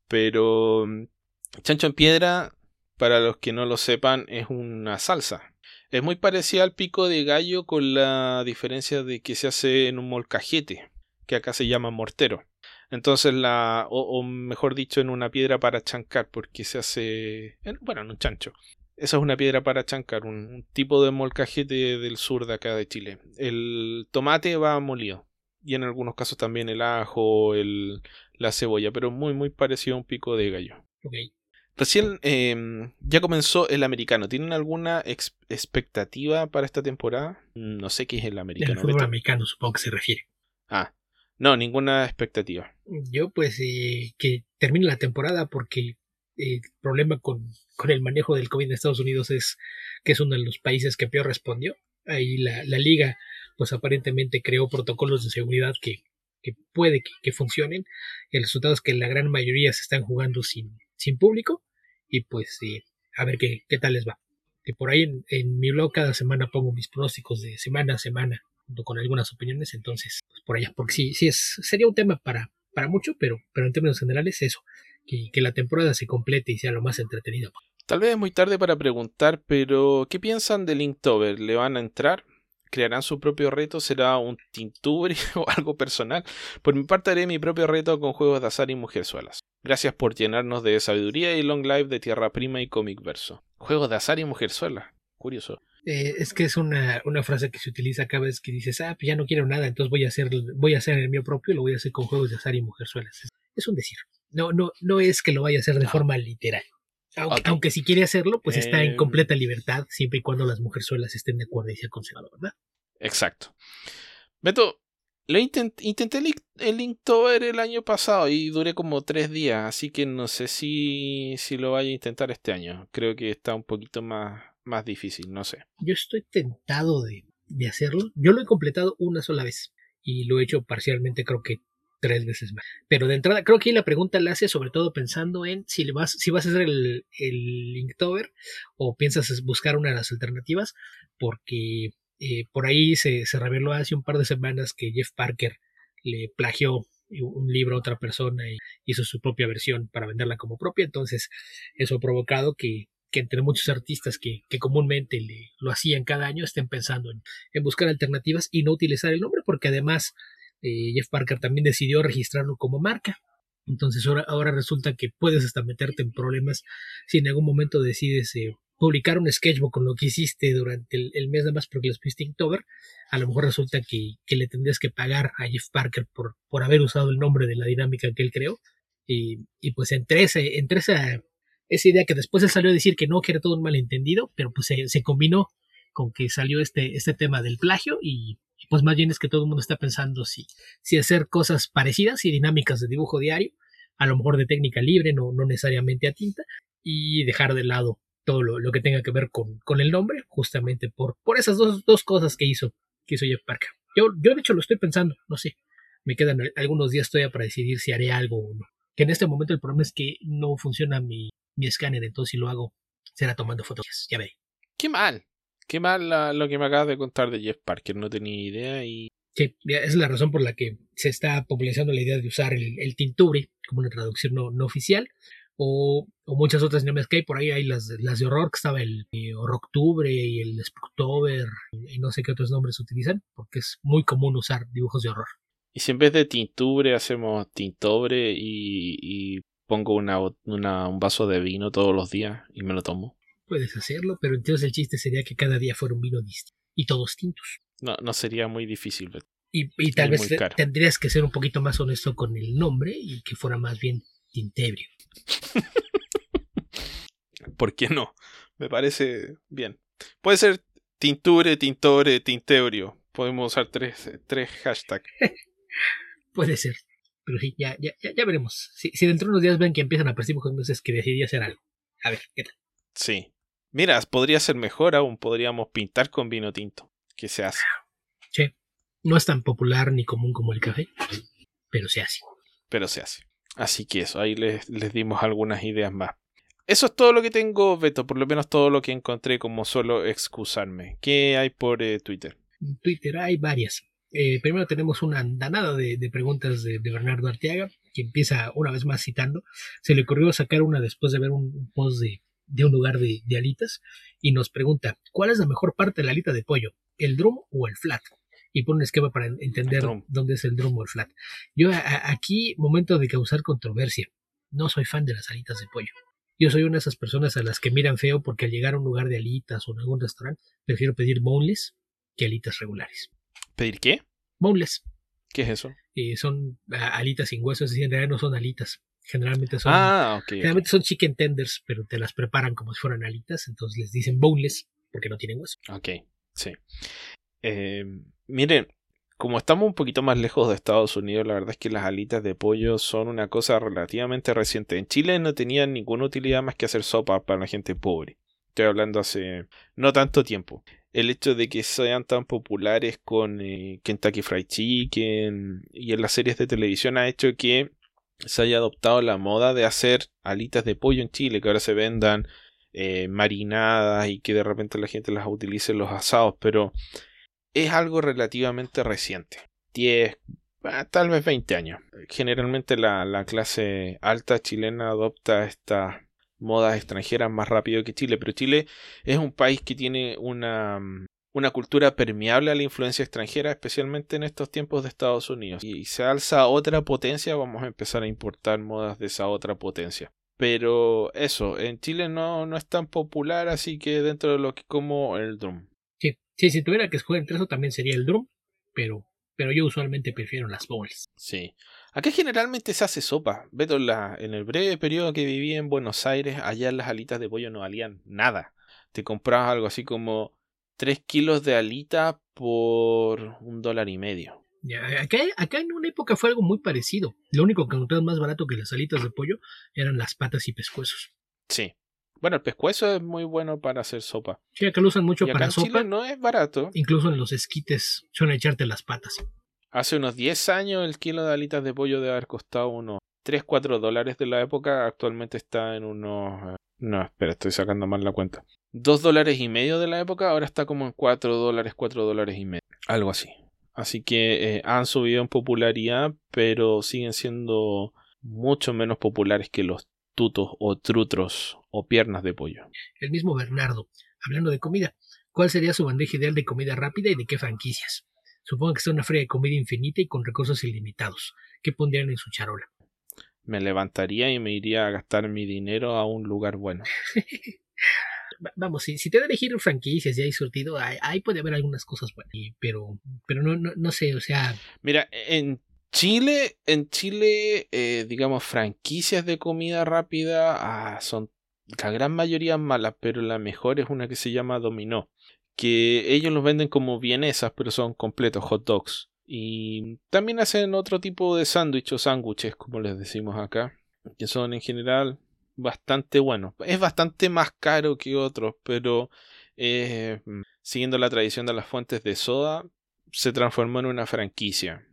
[SPEAKER 1] Pero Chancho en Piedra, para los que no lo sepan, es una salsa. Es muy parecida al pico de gallo con la diferencia de que se hace en un molcajete, que acá se llama mortero. Entonces, la, o, o mejor dicho, en una piedra para chancar, porque se hace, en, bueno, en un chancho. Esa es una piedra para chancar, un, un tipo de molcajete del sur de acá de Chile. El tomate va molido. Y en algunos casos también el ajo, el, la cebolla, pero muy muy parecido a un pico de gallo.
[SPEAKER 2] Okay.
[SPEAKER 1] Recién eh, ya comenzó el americano. ¿Tienen alguna ex- expectativa para esta temporada? No sé qué es el americano.
[SPEAKER 2] El fútbol ¿Beto? Americano supongo que se refiere.
[SPEAKER 1] Ah, no, ninguna expectativa.
[SPEAKER 2] Yo pues eh, que termine la temporada porque el problema con, con el manejo del COVID en Estados Unidos es que es uno de los países que peor respondió. Ahí la, la liga pues aparentemente creó protocolos de seguridad que, que puede que, que funcionen. El resultado es que la gran mayoría se están jugando sin, sin público y pues eh, a ver qué, qué tal les va. Que por ahí en, en mi blog cada semana pongo mis pronósticos de semana a semana junto con algunas opiniones, entonces pues por allá, porque sí, sí es, sería un tema para, para mucho, pero, pero en términos generales eso, que, que la temporada se complete y sea lo más entretenida.
[SPEAKER 1] Tal vez es muy tarde para preguntar, pero ¿qué piensan del Inktober? ¿Le van a entrar? ¿Crearán su propio reto? ¿Será un Tintubre o algo personal? Por mi parte haré mi propio reto con juegos de azar y mujerzuelas. Gracias por llenarnos de sabiduría y long life de Tierra Prima y Comic Verso. Juegos de azar y mujerzuelas. Curioso.
[SPEAKER 2] Eh, es que es una, una frase que se utiliza cada vez que dices, ah, pues ya no quiero nada, entonces voy a hacer, voy a hacer el mío propio, lo voy a hacer con juegos de azar y mujerzuelas. Es, es un decir. No, no, no es que lo vaya a hacer de no. forma literal. Aunque, okay. aunque si quiere hacerlo, pues eh... está en completa libertad, siempre y cuando las mujerzuelas estén de acuerdo y sea conservador, ¿verdad?
[SPEAKER 1] Exacto. Beto, lo intent, intenté el, el Inktober el año pasado y duré como tres días, así que no sé si, si lo vaya a intentar este año. Creo que está un poquito más, más difícil, no sé.
[SPEAKER 2] Yo estoy tentado de, de hacerlo. Yo lo he completado una sola vez y lo he hecho parcialmente, creo que tres veces más. Pero de entrada, creo que la pregunta la hace sobre todo pensando en si le vas, si vas a hacer el, el Inktober o piensas buscar una de las alternativas, porque eh, por ahí se, se reveló hace un par de semanas que Jeff Parker le plagió un libro a otra persona y hizo su propia versión para venderla como propia. Entonces eso ha provocado que, que entre muchos artistas que, que comúnmente le, lo hacían cada año estén pensando en, en buscar alternativas y no utilizar el nombre, porque además Eh, Jeff Parker también decidió registrarlo como marca. Entonces ahora, ahora resulta que puedes hasta meterte en problemas si en algún momento decides eh, publicar un sketchbook con lo que hiciste durante el, el mes, nada más porque les pusiste Inktober. A lo mejor resulta que, que le tendrías que pagar a Jeff Parker por, por haber usado el nombre de la dinámica que él creó. Y, y pues entre, ese, entre esa, esa idea que después él salió a decir que no, que era todo un malentendido, pero pues se, se combinó con que salió este, este tema del plagio y pues más bien es que todo el mundo está pensando si, si hacer cosas parecidas y dinámicas de dibujo diario, a lo mejor de técnica libre, no, no necesariamente a tinta, y dejar de lado todo lo, lo que tenga que ver con, con el nombre, justamente por, por esas dos, dos cosas que hizo, que hizo Jeff Parker. Yo, yo de hecho lo estoy pensando, no sé, me quedan algunos días todavía para decidir si haré algo o no. Que en este momento el problema es que no funciona mi, mi escáner, entonces si lo hago será tomando fotografías, ya veré.
[SPEAKER 1] Qué mal, qué mal la- lo que me acabas de contar de Jeff Parker, no tenía idea y...
[SPEAKER 2] Sí, esa es la razón por la que se está popularizando la idea de usar el, el Tintubre como una traducción no, no oficial, o, o muchas otras nombres que hay por ahí. Hay las, las de horror, que estaba el eh, Horroctubre y el Spooktober, y, y no sé qué otros nombres se utilizan, porque es muy común usar dibujos de horror.
[SPEAKER 1] Y si en vez de tintubre hacemos tintobre y, y pongo una, bot- una- un vaso de vino todos los días y me lo tomo.
[SPEAKER 2] Puedes hacerlo, pero entonces el chiste sería que cada día fuera un vino distinto y todos tintos.
[SPEAKER 1] No, no sería muy difícil, Beto.
[SPEAKER 2] Y, y tal
[SPEAKER 1] Y
[SPEAKER 2] vez
[SPEAKER 1] muy
[SPEAKER 2] te-
[SPEAKER 1] caro.
[SPEAKER 2] tendrías que ser un poquito más honesto con el nombre y que fuera más bien Tintebrio.
[SPEAKER 1] ¿Por qué no? Me parece bien. Puede ser tinture, tintore, tinteurio. Podemos usar tres, tres hashtags.
[SPEAKER 2] Puede ser. Pero sí, ya, ya, ya, ya veremos. Si, si dentro de unos días ven que empiezan a aparecer dibujos, entonces que decidí hacer algo. A ver, ¿qué tal?
[SPEAKER 1] Sí. Mira, podría ser mejor aún. Podríamos pintar con vino tinto. ¿Qué se hace?
[SPEAKER 2] Che, no es tan popular ni común como el café, pero se hace.
[SPEAKER 1] Pero se hace. Así que eso, ahí les, les dimos algunas ideas más. Eso es todo lo que tengo, Beto. Por lo menos todo lo que encontré como solo excusarme. ¿Qué hay por eh, Twitter?
[SPEAKER 2] En Twitter hay varias. Eh, primero tenemos una andanada de, de preguntas de, de Bernardo Arteaga, que empieza una vez más citando. Se le ocurrió sacar una después de ver un, un post de, de un lugar de, de alitas y nos pregunta, ¿cuál es la mejor parte de la alita de pollo? ¿El drum o el flat? Y pone un esquema para entender dónde es el drum o el flat. Yo a, a, aquí, momento de causar controversia. No soy fan de las alitas de pollo. Yo soy una de esas personas a las que miran feo porque al llegar a un lugar de alitas o en algún restaurante, prefiero pedir boneless que alitas regulares.
[SPEAKER 1] ¿Pedir qué?
[SPEAKER 2] Boneless.
[SPEAKER 1] ¿Qué es eso?
[SPEAKER 2] Eh, son ah, alitas sin huesos, es decir, en realidad no son alitas. Generalmente son,
[SPEAKER 1] ah, okay,
[SPEAKER 2] generalmente
[SPEAKER 1] okay.
[SPEAKER 2] son chicken tenders, pero te las preparan como si fueran alitas, entonces les dicen boneless porque no tienen hueso.
[SPEAKER 1] Ok, sí. Eh, miren, como estamos un poquito más lejos de Estados Unidos, la verdad es que las alitas de pollo son una cosa relativamente reciente. En Chile no tenían ninguna utilidad más que hacer sopa para la gente pobre. Estoy hablando hace no tanto tiempo. El hecho de que sean tan populares con eh, Kentucky Fried Chicken y en las series de televisión ha hecho que se haya adoptado la moda de hacer alitas de pollo en Chile, que ahora se vendan eh, marinadas y que de repente la gente las utilice en los asados, pero es algo relativamente reciente, diez, tal vez veinte años. Generalmente la, la clase alta chilena adopta estas modas extranjeras más rápido que Chile, pero Chile es un país que tiene una, una cultura permeable a la influencia extranjera, especialmente en estos tiempos de Estados Unidos. Y se alza otra potencia, vamos a empezar a importar modas de esa otra potencia. Pero eso, en Chile no, no es tan popular, así que dentro de lo que como el drum.
[SPEAKER 2] Sí, sí, si tuviera que escoger entre eso también sería el drum, pero, pero yo usualmente prefiero las bowls.
[SPEAKER 1] Sí. Acá generalmente se hace sopa. Beto, la, en el breve periodo que viví en Buenos Aires, allá las alitas de pollo no valían nada. Te comprabas algo así como tres kilos de alita por un dólar y medio.
[SPEAKER 2] Ya, acá, acá en una época fue algo muy parecido. Lo único que encontré más barato que las alitas de pollo eran las patas y pescuezos.
[SPEAKER 1] Sí. Bueno, el pescuezo es muy bueno para hacer sopa.
[SPEAKER 2] Sí, acá lo usan mucho
[SPEAKER 1] y acá
[SPEAKER 2] para
[SPEAKER 1] en
[SPEAKER 2] sopa.
[SPEAKER 1] Chile no es barato.
[SPEAKER 2] Incluso en los esquites suelen echarte las patas.
[SPEAKER 1] Hace unos diez años el kilo de alitas de pollo debe haber costado unos tres, cuatro dólares de la época. Actualmente está en unos... No, espera, estoy sacando mal la cuenta. dos dólares y medio de la época, ahora está como en cuatro dólares, cuatro dólares y medio. Algo así. Así que eh, han subido en popularidad, pero siguen siendo mucho menos populares que los tutos o trutros o piernas de pollo.
[SPEAKER 2] El mismo Bernardo, hablando de comida, ¿cuál sería su bandeja ideal de comida rápida y de qué franquicias? Supongo que es una feria de comida infinita y con recursos ilimitados. ¿Qué pondrían en su charola?
[SPEAKER 1] Me levantaría y me iría a gastar mi dinero a un lugar bueno.
[SPEAKER 2] Vamos, si, si te da a elegir franquicias y hay surtido, ahí, ahí puede haber algunas cosas buenas, pero, pero no, no, no sé, o sea...
[SPEAKER 1] Mira, en Chile, en Chile, eh, digamos, franquicias de comida rápida ah, son la gran mayoría malas, pero la mejor es una que se llama Dominó, que ellos los venden como vienesas, pero son completos hot dogs. Y también hacen otro tipo de sándwich o sándwiches, como les decimos acá, que son en general bastante buenos. Es bastante más caro que otros, pero eh, siguiendo la tradición de las fuentes de soda, se transformó en una franquicia.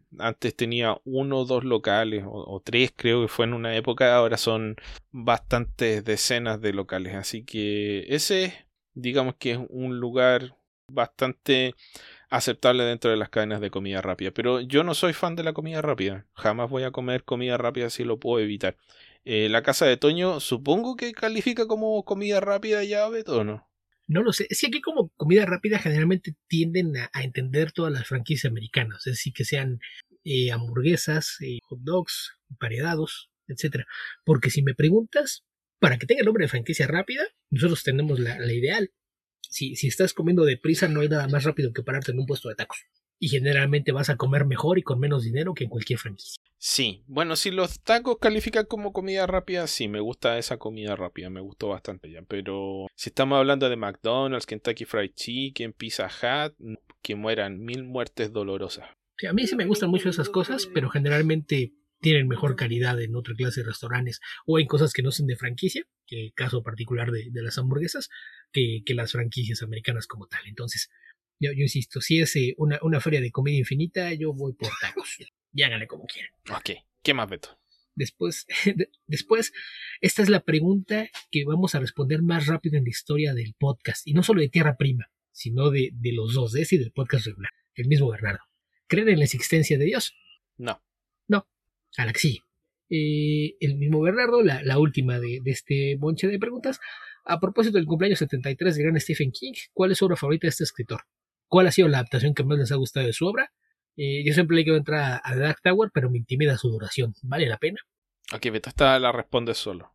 [SPEAKER 1] Antes tenía uno o dos locales, o, o tres creo que fue en una época, ahora son bastantes decenas de locales. Así que ese, digamos que es un lugar bastante aceptable dentro de las cadenas de comida rápida. Pero yo no soy fan de la comida rápida. Jamás voy a comer comida rápida si lo puedo evitar. Eh, la casa de Toño, supongo que califica como comida rápida ya, Beto, ¿o no?
[SPEAKER 2] No lo sé. Sí, aquí como comida rápida generalmente tienden a, a entender todas las franquicias americanas. Es decir, que sean eh, hamburguesas, eh, hot dogs, emparedados, etcétera. Porque si me preguntas, para que tenga el nombre de franquicia rápida, nosotros tenemos la, la ideal. Si, si estás comiendo deprisa, no hay nada más rápido que pararte en un puesto de tacos. Y generalmente vas a comer mejor y con menos dinero que en cualquier franquicia.
[SPEAKER 1] Sí, bueno, si los tacos califican como comida rápida, sí, me gusta esa comida rápida, me gustó bastante ya. Pero si estamos hablando de McDonald's, Kentucky Fried Chicken, Pizza Hut, que mueran mil muertes dolorosas.
[SPEAKER 2] Sí, a mí sí me gustan mucho esas cosas, pero generalmente tienen mejor calidad en otra clase de restaurantes o en cosas que no son de franquicia, que el caso particular de, de las hamburguesas, que, que las franquicias americanas como tal. Entonces, yo, yo insisto, si es eh, una, una feria de comida infinita, yo voy por tacos. Y háganle como quieran.
[SPEAKER 1] Ok, ¿qué más, Beto?
[SPEAKER 2] Después, de, después, esta es la pregunta que vamos a responder más rápido en la historia del podcast. Y no solo de Tierra Prima, sino de, de los dos, de ese y del podcast regular. El mismo Bernardo. ¿Creen en la existencia de Dios?
[SPEAKER 1] No.
[SPEAKER 2] No, a la que sí. Eh, el mismo Bernardo, la, la última de, de este bonche de preguntas. A propósito del cumpleaños setenta y tres del gran Stephen King, ¿cuál es su obra favorita de este escritor? ¿Cuál ha sido la adaptación que más les ha gustado de su obra? Eh, yo siempre le quiero entrar a, a The Dark Tower, pero me intimida su duración. ¿Vale la pena?
[SPEAKER 1] Ok, Beto, esta la respondes solo.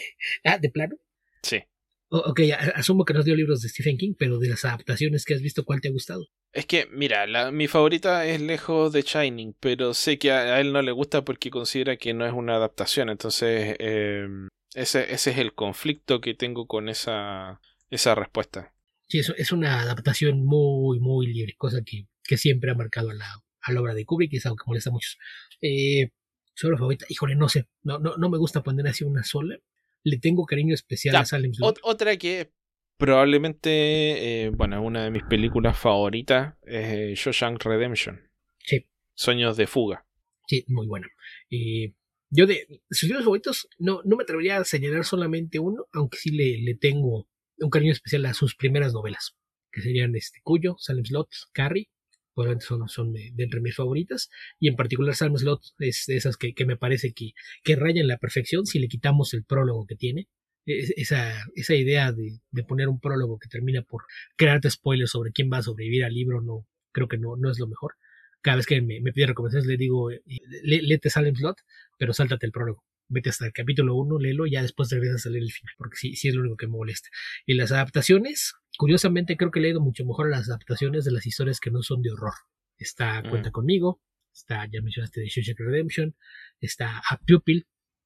[SPEAKER 2] Ah, ¿de plano?
[SPEAKER 1] Sí.
[SPEAKER 2] Oh, ok, asumo que no has leído libros de Stephen King, pero de las adaptaciones que has visto, ¿cuál te ha gustado?
[SPEAKER 1] Es que, mira, la, mi favorita es lejos de Shining, pero sé que a, a él no le gusta porque considera que no es una adaptación. Entonces, eh, ese, ese es el conflicto que tengo con esa, esa respuesta.
[SPEAKER 2] Sí, es, es una adaptación muy, muy libre, cosa que, que siempre ha marcado a la, a la obra de Kubrick y es algo que molesta a muchos. Eh, su obra favorita, híjole, no sé, no, no, no me gusta poner así una sola. Le tengo cariño especial
[SPEAKER 1] Ya,
[SPEAKER 2] a Salem's Lot.
[SPEAKER 1] otra que probablemente, eh, bueno, una de mis películas favoritas es eh, Shawshank Redemption.
[SPEAKER 2] Sí.
[SPEAKER 1] Sueños de fuga.
[SPEAKER 2] Sí, muy buena. Eh, yo de sus libros favoritos no, no me atrevería a señalar solamente uno, aunque sí le, le tengo un cariño especial a sus primeras novelas, que serían este Cuyo, Salem's Lot, Carrie, probablemente son, son de, de entre mis favoritas, y en particular Salem's Lot es de esas que, que me parece que, que rayan la perfección si le quitamos el prólogo que tiene. Esa, esa idea de, de poner un prólogo que termina por crearte spoilers sobre quién va a sobrevivir al libro, no, creo que no, no es lo mejor. Cada vez que me, me pide recomendaciones le digo, le, léete Salem's Lot, pero sáltate el prólogo. Vete hasta el capítulo uno, léelo y ya después te regresas a leer el final, porque sí, sí es lo único que me molesta. Y las adaptaciones, curiosamente creo que he leído mucho mejor las adaptaciones de las historias que no son de horror. Está mm. Cuenta conmigo, está, ya mencionaste de Shawshank Redemption, está A Pupil,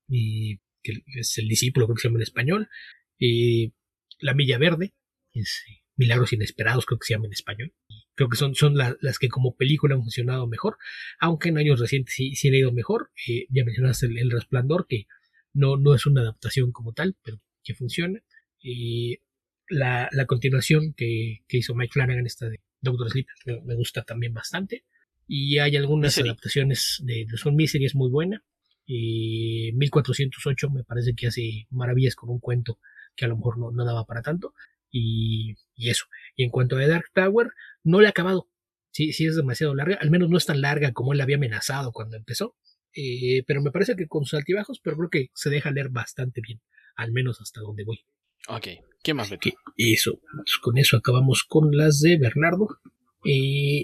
[SPEAKER 2] y, que es el discípulo, creo que se llama en español, y La Milla Verde, es Milagros Inesperados, creo que se llama en español. Creo que son, son la, las que como película han funcionado mejor, aunque en años recientes sí, sí han ido mejor. Eh, ya mencionaste el, el Resplandor, que no, no es una adaptación como tal, pero que funciona. Y la, la continuación que, que hizo Mike Flanagan, esta de Doctor Sleep, me, me gusta también bastante. Y hay algunas Misery. adaptaciones de, de Son Misery, es muy buena. Y mil cuatrocientos ocho me parece que hace maravillas con un cuento que a lo mejor no, no daba para tanto. Y, y eso. Y en cuanto a The Dark Tower, no la he acabado. Sí, sí es demasiado larga. Al menos no es tan larga como él había amenazado cuando empezó. Eh, pero me parece que con sus altibajos, pero creo que se deja leer bastante bien. Al menos hasta donde voy.
[SPEAKER 1] Ok. ¿Qué más, Beto?
[SPEAKER 2] Eso. Entonces, con eso acabamos con las de Bernardo. Eh,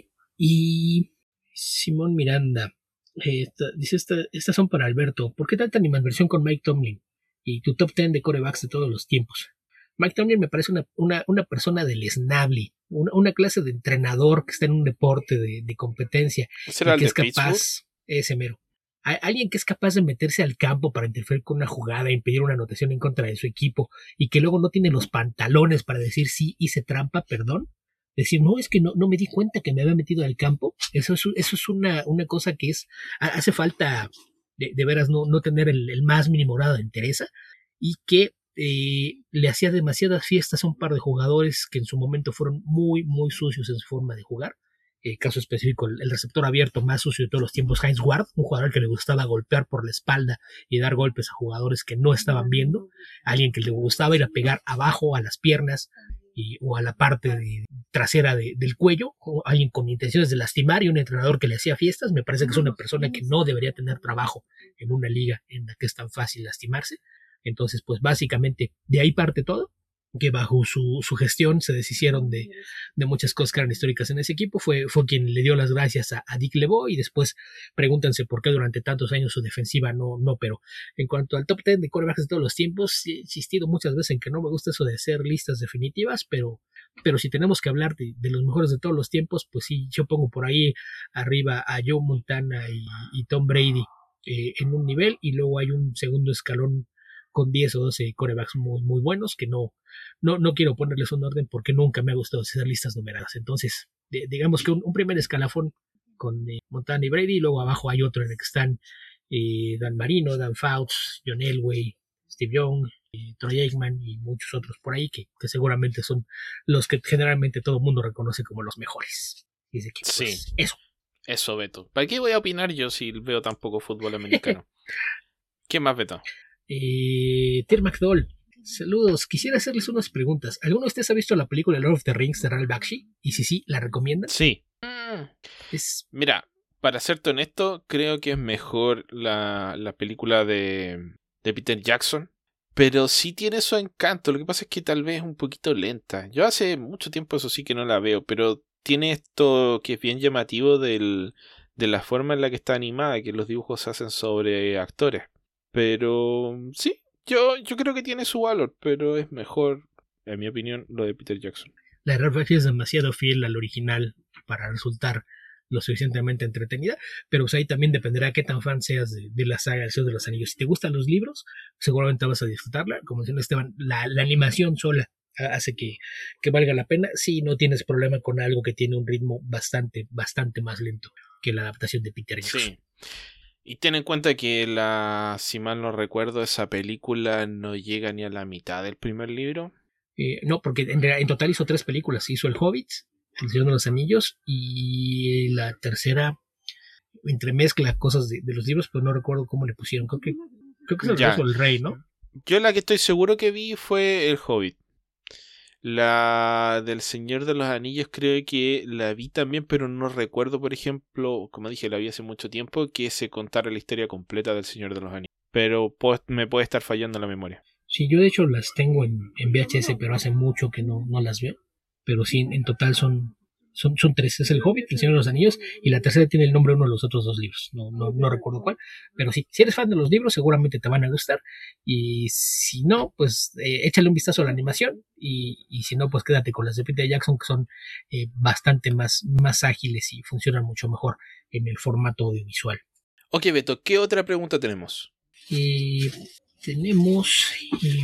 [SPEAKER 2] y Simón Miranda. Eh, esta, dice, esta, estas son para Alberto. ¿Por qué tanta animadversión con Mike Tomlin? Y tu top diez de quarterbacks de todos los tiempos. Mike Tomlin me parece una, una, una persona deleznable, una, una clase de entrenador que está en un deporte de, de competencia y que es capaz, ese mero, a, alguien que es capaz de meterse al campo para interferir con una jugada, impedir una anotación en contra de su equipo y que luego no tiene los pantalones para decir sí hice trampa, perdón, decir no, es que no, no me di cuenta que me había metido al campo, eso es, eso es una, una cosa que es, hace falta de, de veras no, no tener el, el más mínimo grado de entereza y que Eh, le hacía demasiadas fiestas a un par de jugadores que en su momento fueron muy, muy sucios en su forma de jugar Eh, caso específico, el, el receptor abierto más sucio de todos los tiempos, Hines Ward, un jugador que le gustaba golpear por la espalda y dar golpes a jugadores que no estaban viendo, alguien que le gustaba ir a pegar abajo a las piernas y, o a la parte de, trasera de, del cuello, o alguien con intenciones de lastimar y un entrenador que le hacía fiestas. Me parece que es una persona que no debería tener trabajo en una liga en la que es tan fácil lastimarse. Entonces, pues básicamente de ahí parte todo, que bajo su, su gestión se deshicieron de, de muchas cosas que eran históricas en ese equipo. Fue, fue quien le dio las gracias a, a Dick LeBeau, y después pregúntense por qué durante tantos años su defensiva no, no pero en cuanto al top diez de quarterbacks de todos los tiempos, he insistido muchas veces en que no me gusta eso de hacer listas definitivas, pero, pero si tenemos que hablar de, de los mejores de todos los tiempos, pues sí, yo pongo por ahí arriba a Joe Montana y, y Tom Brady eh, en un nivel, y luego hay un segundo escalón con diez o doce quarterbacks muy, muy buenos, que no, no, no quiero ponerles un orden porque nunca me ha gustado hacer listas numeradas. Entonces, de, digamos que un, un primer escalafón con eh, Montana y Brady, y luego abajo hay otro en el que están eh, Dan Marino, Dan Fouts, John Elway, Steve Young, eh, Troy Aikman y muchos otros por ahí que, que seguramente son los que generalmente todo el mundo reconoce como los mejores. Dice que, pues,
[SPEAKER 1] sí,
[SPEAKER 2] eso.
[SPEAKER 1] Eso, Beto. ¿Para qué voy a opinar yo si veo tan poco fútbol americano? ¿Qué más, Beto?
[SPEAKER 2] Eh, Ter McDowell, saludos. Quisiera hacerles unas preguntas. ¿Alguno de ustedes ha visto la película Lord of the Rings de Ralph Bakshi? Y si sí, ¿la recomiendan?
[SPEAKER 1] Sí. Mm.
[SPEAKER 2] Es...
[SPEAKER 1] Mira, para serte honesto, creo que es mejor la, la película de, de Peter Jackson. Pero sí tiene su encanto. Lo que pasa es que tal vez es un poquito lenta. Yo hace mucho tiempo eso sí que no la veo. Pero tiene esto que es bien llamativo del, de la forma en la que está animada. Que los dibujos se hacen sobre actores. Pero sí, yo, yo creo que tiene su valor, pero es mejor, en mi opinión, lo de Peter Jackson.
[SPEAKER 2] La de Ralph Bakshi es demasiado fiel al original para resultar lo suficientemente entretenida, pero pues ahí también dependerá qué tan fan seas de, de la saga del Señor de los Anillos. Si te gustan los libros, seguramente vas a disfrutarla. Como decía Esteban, la, la animación sola hace que, que valga la pena si no tienes problema con algo que tiene un ritmo bastante, bastante más lento que la adaptación de Peter Jackson.
[SPEAKER 1] Sí. Y ten en cuenta que la, si mal no recuerdo, esa película no llega ni a la mitad del primer libro.
[SPEAKER 2] Eh, no, porque en, en total hizo tres películas. Hizo El Hobbit, El Señor de los Anillos, y la tercera entremezcla cosas de, de los libros, pero no recuerdo cómo le pusieron. Creo que, creo que es el
[SPEAKER 1] Ya.
[SPEAKER 2] Rezo del Rey, ¿no?
[SPEAKER 1] Yo la que estoy seguro que vi fue El Hobbit. La del Señor de los Anillos creo que la vi también, pero no recuerdo, por ejemplo, como dije, la vi hace mucho tiempo, que se contara la historia completa del Señor de los Anillos. Pero pues, me puede estar fallando la memoria.
[SPEAKER 2] Sí, yo de hecho las tengo en, en V H S, pero hace mucho que no, no las veo. Pero sí, en total son, son, son tres. Es El Hobbit, El Señor de los Anillos, y la tercera tiene el nombre de uno de los otros dos libros. No, no, no recuerdo cuál. Pero sí, si eres fan de los libros, seguramente te van a gustar. Y si no, pues eh, échale un vistazo a la animación. Y, y si no, pues quédate con las de Peter Jackson, que son eh, bastante más, más ágiles y funcionan mucho mejor en el formato audiovisual.
[SPEAKER 1] Ok, Beto, ¿qué otra pregunta tenemos?
[SPEAKER 2] Eh, tenemos eh,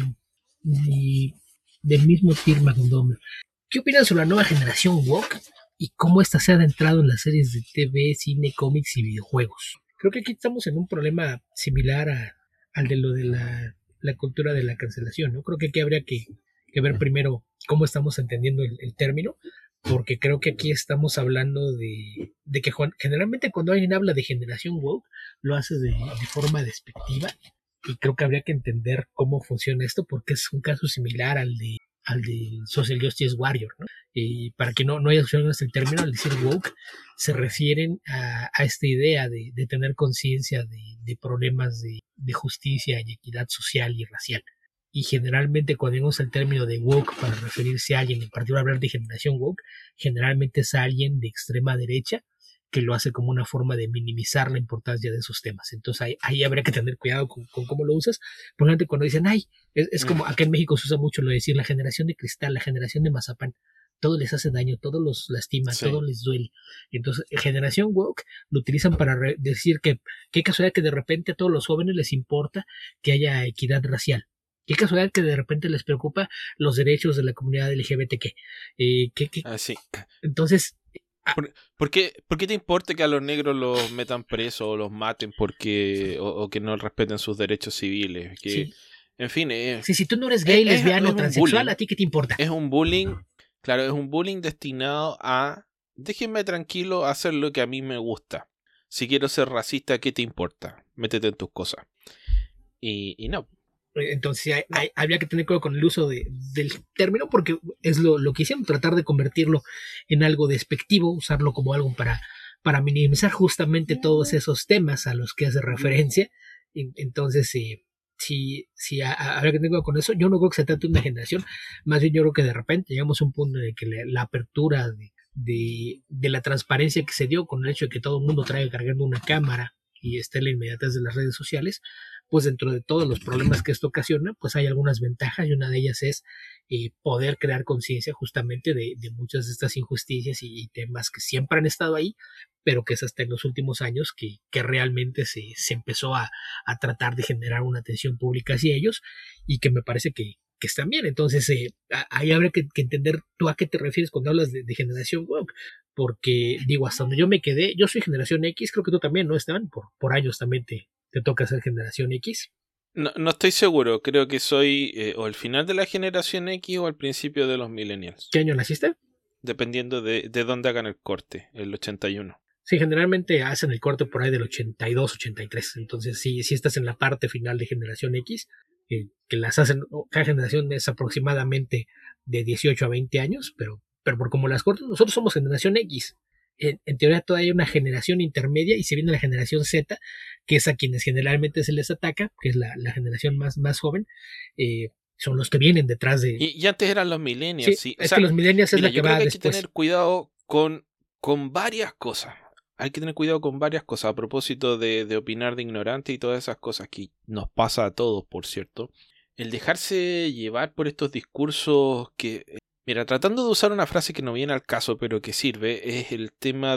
[SPEAKER 2] eh, del mismo Ter McDowell. ¿Qué opinan sobre la nueva generación woke y cómo ésta se ha adentrado en las series de T V, cine, cómics y videojuegos? Creo que aquí estamos en un problema similar a, al de lo de la, la cultura de la cancelación, ¿no? Creo que aquí habría que, que ver primero cómo estamos entendiendo el, el término, porque creo que aquí estamos hablando de, de que generalmente cuando alguien habla de generación woke, lo hace de, de forma despectiva, y creo que habría que entender cómo funciona esto, porque es un caso similar al de al de Social Justice Warrior, ¿no? Y para que no, no haya escuchado este término, al decir woke, se refieren a, a esta idea de, de tener conciencia de, de problemas de, de justicia y equidad social y racial. Y generalmente cuando vemos el término de woke para referirse a alguien, en particular hablar de generación woke, generalmente es a alguien de extrema derecha que lo hace como una forma de minimizar la importancia de esos temas. Entonces ahí, ahí habría que tener cuidado con, con cómo lo usas. Por ejemplo, cuando dicen, ay, es, es como acá en México se usa mucho lo de decir la generación de cristal, la generación de mazapán, todo les hace daño, todo los lastima, sí. Todo les duele. Entonces, generación woke lo utilizan para re- decir que qué casualidad que de repente a todos los jóvenes les importa que haya equidad racial. Qué casualidad que de repente les preocupa los derechos de la comunidad L G B T Q. Eh, ¿qué, qué?
[SPEAKER 1] Ah, sí.
[SPEAKER 2] Entonces...
[SPEAKER 1] ¿Por, ¿por, qué, ¿Por qué te importa que a los negros los metan presos o los maten porque o, o que no respeten sus derechos civiles? Que,
[SPEAKER 2] sí.
[SPEAKER 1] En fin, es,
[SPEAKER 2] sí, si tú no eres gay,
[SPEAKER 1] es,
[SPEAKER 2] lesbiano,
[SPEAKER 1] es
[SPEAKER 2] transexual, ¿a ti qué te importa?
[SPEAKER 1] Es un bullying, claro, es un bullying destinado a déjenme tranquilo hacer lo que a mí me gusta. Si quiero ser racista, ¿qué te importa? Métete en tus cosas. Y, y no.
[SPEAKER 2] Entonces hay, hay, habría que tener cuidado con el uso de, del término, porque es lo, lo que hicieron, tratar de convertirlo en algo despectivo, usarlo como algo para, para minimizar justamente todos esos temas a los que hace referencia. Entonces, eh, si, si a, a, habría que tener cuidado con eso. Yo no creo que se trate de una generación, más bien yo creo que de repente llegamos a un punto de que la, la apertura de, de, de la transparencia que se dio con el hecho de que todo el mundo traiga cargando una cámara y esté en la inmediatez de las redes sociales, pues dentro de todos los problemas que esto ocasiona, pues hay algunas ventajas, y una de ellas es eh, poder crear conciencia justamente de, de muchas de estas injusticias y, y temas que siempre han estado ahí, pero que es hasta en los últimos años que, que realmente se, se empezó a, a tratar de generar una atención pública hacia ellos, y que me parece que, que están bien. Entonces eh, ahí habrá que, que entender tú a qué te refieres cuando hablas de, de generación woke, porque digo, hasta donde yo me quedé, yo soy generación X, creo que tú también, ¿no, Esteban? Por, por años también te, te toca ser generación X.
[SPEAKER 1] No, no estoy seguro, creo que soy eh, o el final de la generación X o al principio de los millennials.
[SPEAKER 2] ¿Qué año naciste?
[SPEAKER 1] Dependiendo de, de dónde hagan el corte, el ochenta y uno.
[SPEAKER 2] Sí, generalmente hacen el corte por ahí del ochenta y dos, ochenta y tres, entonces sí, sí estás en la parte final de generación X, eh, que las hacen, cada generación es aproximadamente de dieciocho a veinte años, pero, pero por como las cortan, nosotros somos generación X. En, en teoría todavía hay una generación intermedia y se viene la generación Z, que es a quienes generalmente se les ataca, que es la, la generación más, más joven, eh, son los que vienen detrás de...
[SPEAKER 1] Y, y antes eran los millennials, sí.
[SPEAKER 2] sí. Es o sea, que los millennials es mira, la que va después. Yo creo que hay que
[SPEAKER 1] tener cuidado con, con varias cosas. Hay que tener cuidado con varias cosas a propósito de, de opinar de ignorante y todas esas cosas que nos pasa a todos, por cierto. El dejarse llevar por estos discursos que... Mira, tratando de usar una frase que no viene al caso, pero que sirve, es el tema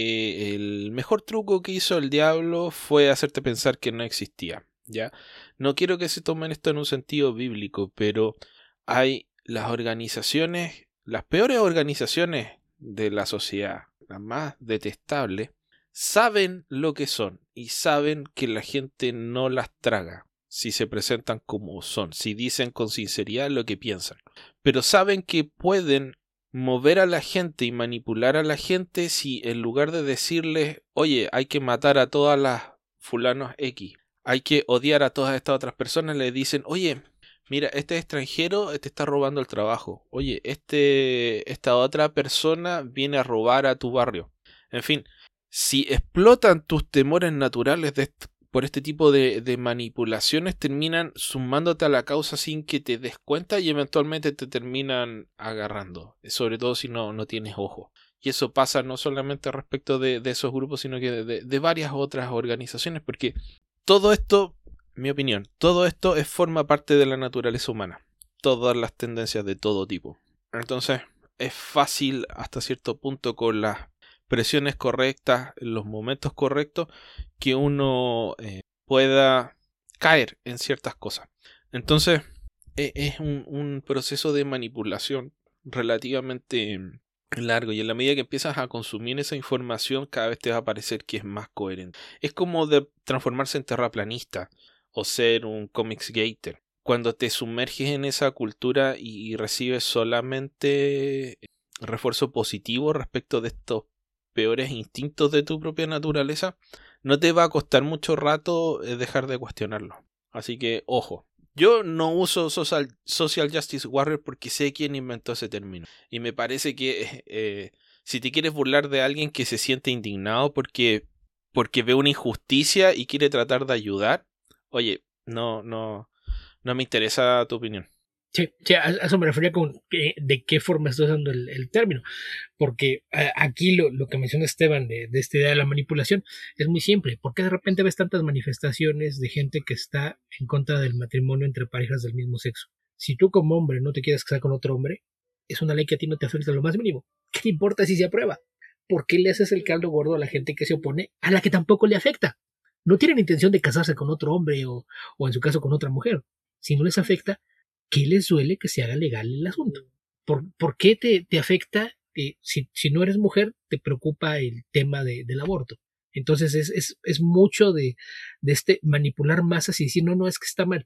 [SPEAKER 1] de el mejor truco que hizo el diablo fue hacerte pensar que no existía, ¿ya? No quiero que se tomen esto en un sentido bíblico, pero hay las organizaciones, las peores organizaciones de la sociedad, las más detestables, saben lo que son y saben que la gente no las traga si se presentan como son, si dicen con sinceridad lo que piensan. Pero saben que pueden mover a la gente y manipular a la gente si en lugar de decirles, oye, hay que matar a todas las fulanos X, hay que odiar a todas estas otras personas, le dicen, oye, mira, este extranjero te está robando el trabajo, oye, este, esta otra persona viene a robar a tu barrio. En fin, si explotan tus temores naturales de esto, por este tipo de, de manipulaciones, terminan sumándote a la causa sin que te des cuenta y eventualmente te terminan agarrando, sobre todo si no, no tienes ojo. Y eso pasa no solamente respecto de, de esos grupos, sino que de, de, de varias otras organizaciones, porque todo esto, mi opinión, todo esto es, forma parte de la naturaleza humana, todas las tendencias de todo tipo. Entonces es fácil hasta cierto punto con las presiones correctas, en los momentos correctos, que uno eh, pueda caer en ciertas cosas. Entonces eh, es un, un proceso de manipulación relativamente largo, y en la medida que empiezas a consumir esa información cada vez te va a parecer que es más coherente. Es como de transformarse en terraplanista o ser un comics gator. Cuando te sumerges en esa cultura y, y recibes solamente refuerzo positivo respecto de estos peores instintos de tu propia naturaleza, no te va a costar mucho rato dejar de cuestionarlo. Así que, ojo, yo no uso social, social Justice Warrior porque sé quién inventó ese término. Y me parece que eh, si te quieres burlar de alguien que se siente indignado porque, porque ve una injusticia y quiere tratar de ayudar, oye, no, no, no me interesa tu opinión.
[SPEAKER 2] Sí, sí, a eso me refería con que, de qué forma estoy usando el, el término, porque a, aquí lo, lo que menciona Esteban de, de esta idea de la manipulación es muy simple. ¿Por qué de repente ves tantas manifestaciones de gente que está en contra del matrimonio entre parejas del mismo sexo? Si tú como hombre no te quieres casar con otro hombre, es una ley que a ti no te afecta lo más mínimo. ¿Qué te importa si se aprueba? ¿Por qué le haces el caldo gordo a la gente que se opone, a la que tampoco le afecta? No tienen intención de casarse con otro hombre o, o en su caso con otra mujer. Si no les afecta, ¿qué les duele que se haga legal el asunto? ¿Por, por qué te, te afecta que si, si no eres mujer te preocupa el tema de, del aborto? Entonces es, es, es mucho de, de este manipular masas y decir, no, no, es que está mal.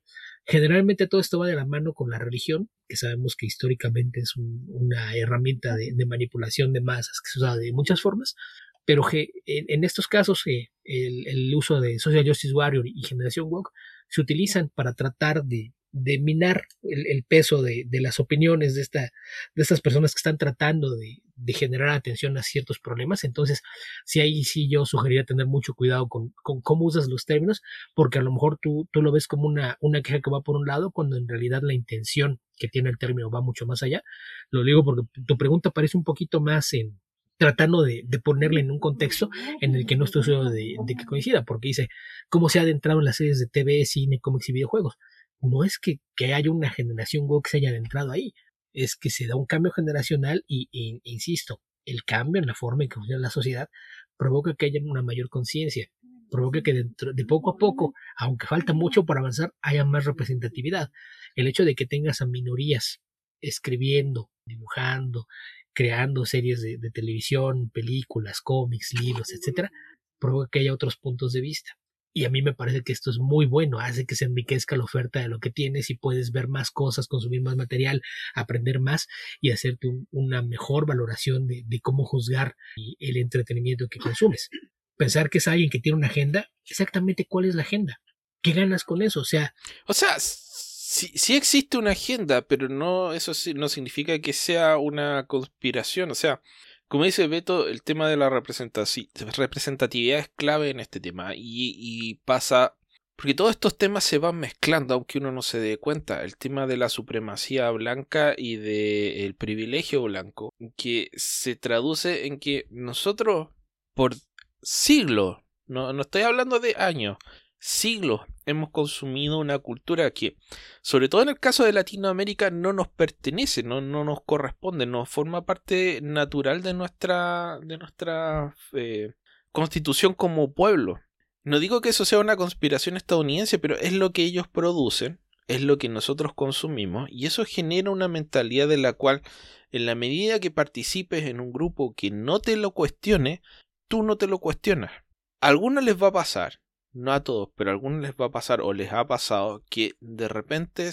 [SPEAKER 2] Generalmente todo esto va de la mano con la religión, que sabemos que históricamente es un, una herramienta de, de manipulación de masas que se usa de muchas formas, pero que en, en estos casos eh, el, el uso de Social Justice Warrior y Generación Woke se utilizan para tratar de, de minar el, el peso de, de las opiniones de, esta, de estas personas que están tratando de, de generar atención a ciertos problemas. Entonces, sí, ahí sí yo sugeriría tener mucho cuidado con, con cómo usas los términos, porque a lo mejor tú, tú lo ves como una, una queja que va por un lado, cuando en realidad la intención que tiene el término va mucho más allá. Lo digo porque tu pregunta parece un poquito más en tratando de, de ponerle en un contexto en el que no estoy seguro de, de que coincida, porque dice cómo se ha adentrado en las series de T V, cine, cómics y videojuegos. No es que, que haya una generación woke que se haya adentrado ahí, es que se da un cambio generacional y, y, insisto, el cambio en la forma en que funciona la sociedad provoca que haya una mayor conciencia, provoca que dentro, de poco a poco, aunque falta mucho para avanzar, haya más representatividad. El hecho de que tengas a minorías escribiendo, dibujando, creando series de, de televisión, películas, cómics, libros, etcétera, provoca que haya otros puntos de vista. Y a mí me parece que esto es muy bueno, hace que se enriquezca la oferta de lo que tienes y puedes ver más cosas, consumir más material, aprender más y hacerte un, una mejor valoración de, de cómo juzgar el entretenimiento que consumes. Pensar que es alguien que tiene una agenda, exactamente cuál es la agenda, ¿qué ganas con eso? O sea,
[SPEAKER 1] o sea, sí, sí existe una agenda, pero no, eso sí, no significa que sea una conspiración. O sea, como dice Beto, el tema de la representatividad es clave en este tema. Y, y pasa, porque todos estos temas se van mezclando, aunque uno no se dé cuenta. El tema de la supremacía blanca y del privilegio blanco, que se traduce en que nosotros, por siglos, no, no estoy hablando de años, siglos hemos consumido una cultura que, sobre todo en el caso de Latinoamérica, no nos pertenece, no, no nos corresponde, no forma parte natural de nuestra, de nuestra eh, constitución como pueblo. No digo que eso sea una conspiración estadounidense, pero es lo que ellos producen, es lo que nosotros consumimos, y eso genera una mentalidad de la cual, en la medida que participes en un grupo que no te lo cuestione, tú no te lo cuestionas. A algunos les va a pasar, no a todos, pero a algunos les va a pasar o les ha pasado que de repente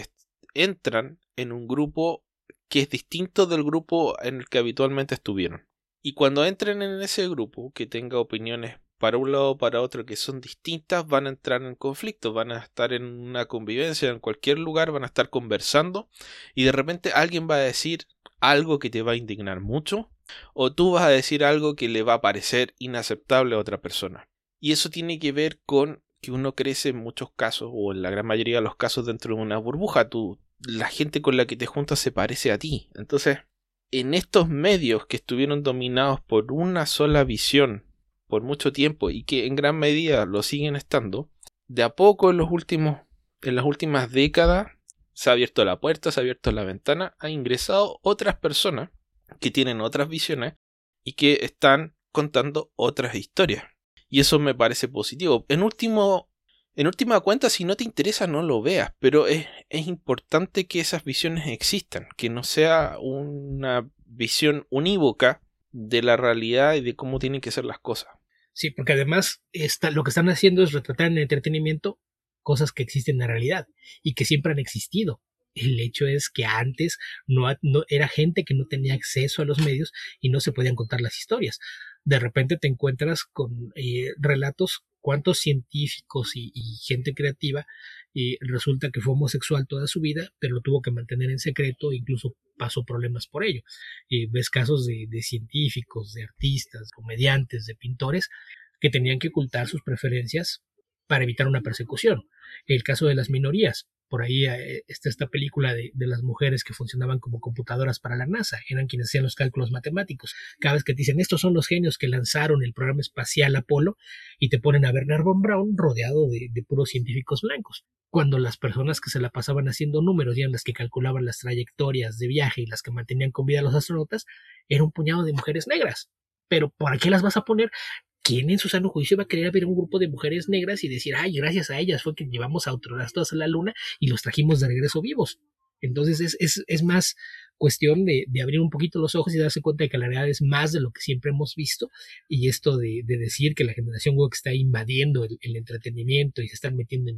[SPEAKER 1] entran en un grupo que es distinto del grupo en el que habitualmente estuvieron. Y cuando entren en ese grupo, que tenga opiniones para un lado o para otro que son distintas, van a entrar en conflicto, van a estar en una convivencia en cualquier lugar, van a estar conversando y de repente alguien va a decir algo que te va a indignar mucho, o tú vas a decir algo que le va a parecer inaceptable a otra persona. Y eso tiene que ver con que uno crece en muchos casos, o en la gran mayoría de los casos, dentro de una burbuja. Tú, la gente con la que te juntas se parece a ti. Entonces, en estos medios que estuvieron dominados por una sola visión por mucho tiempo y que en gran medida lo siguen estando, de a poco en los últimos, en las últimas décadas se ha abierto la puerta, se ha abierto la ventana, han ingresado otras personas que tienen otras visiones y que están contando otras historias. Y eso me parece positivo. En último, en última cuenta, si no te interesa, no lo veas. Pero es, es importante que esas visiones existan. Que no sea una visión unívoca de la realidad y de cómo tienen que ser las cosas.
[SPEAKER 2] Sí, porque además está, lo que están haciendo es retratar en el entretenimiento cosas que existen en la realidad y que siempre han existido. El hecho es que antes no, no era gente que no tenía acceso a los medios y no se podían contar las historias. De repente te encuentras con eh, relatos, cuántos científicos y, y gente creativa y resulta que fue homosexual toda su vida, pero lo tuvo que mantener en secreto, incluso pasó problemas por ello. Y ves casos de, de científicos, de artistas, comediantes, de pintores que tenían que ocultar sus preferencias para evitar una persecución. El caso de las minorías. Por ahí eh, está esta película de, de las mujeres que funcionaban como computadoras para la NASA, eran quienes hacían los cálculos matemáticos. Cada vez que te dicen, estos son los genios que lanzaron el programa espacial Apolo, y te ponen a Wernher von Braun rodeado de, de puros científicos blancos. Cuando las personas que se la pasaban haciendo números y eran las que calculaban las trayectorias de viaje y las que mantenían con vida a los astronautas, era un puñado de mujeres negras. Pero ¿para qué las vas a poner? ¿Quién en su sano juicio va a querer ver un grupo de mujeres negras y decir, ay, gracias a ellas fue que llevamos astronautas a la luna y los trajimos de regreso vivos? Entonces es, es, es más cuestión de, de abrir un poquito los ojos y darse cuenta de que la realidad es más de lo que siempre hemos visto, y esto de, de decir que la generación woke está invadiendo el, el entretenimiento y se están metiendo en el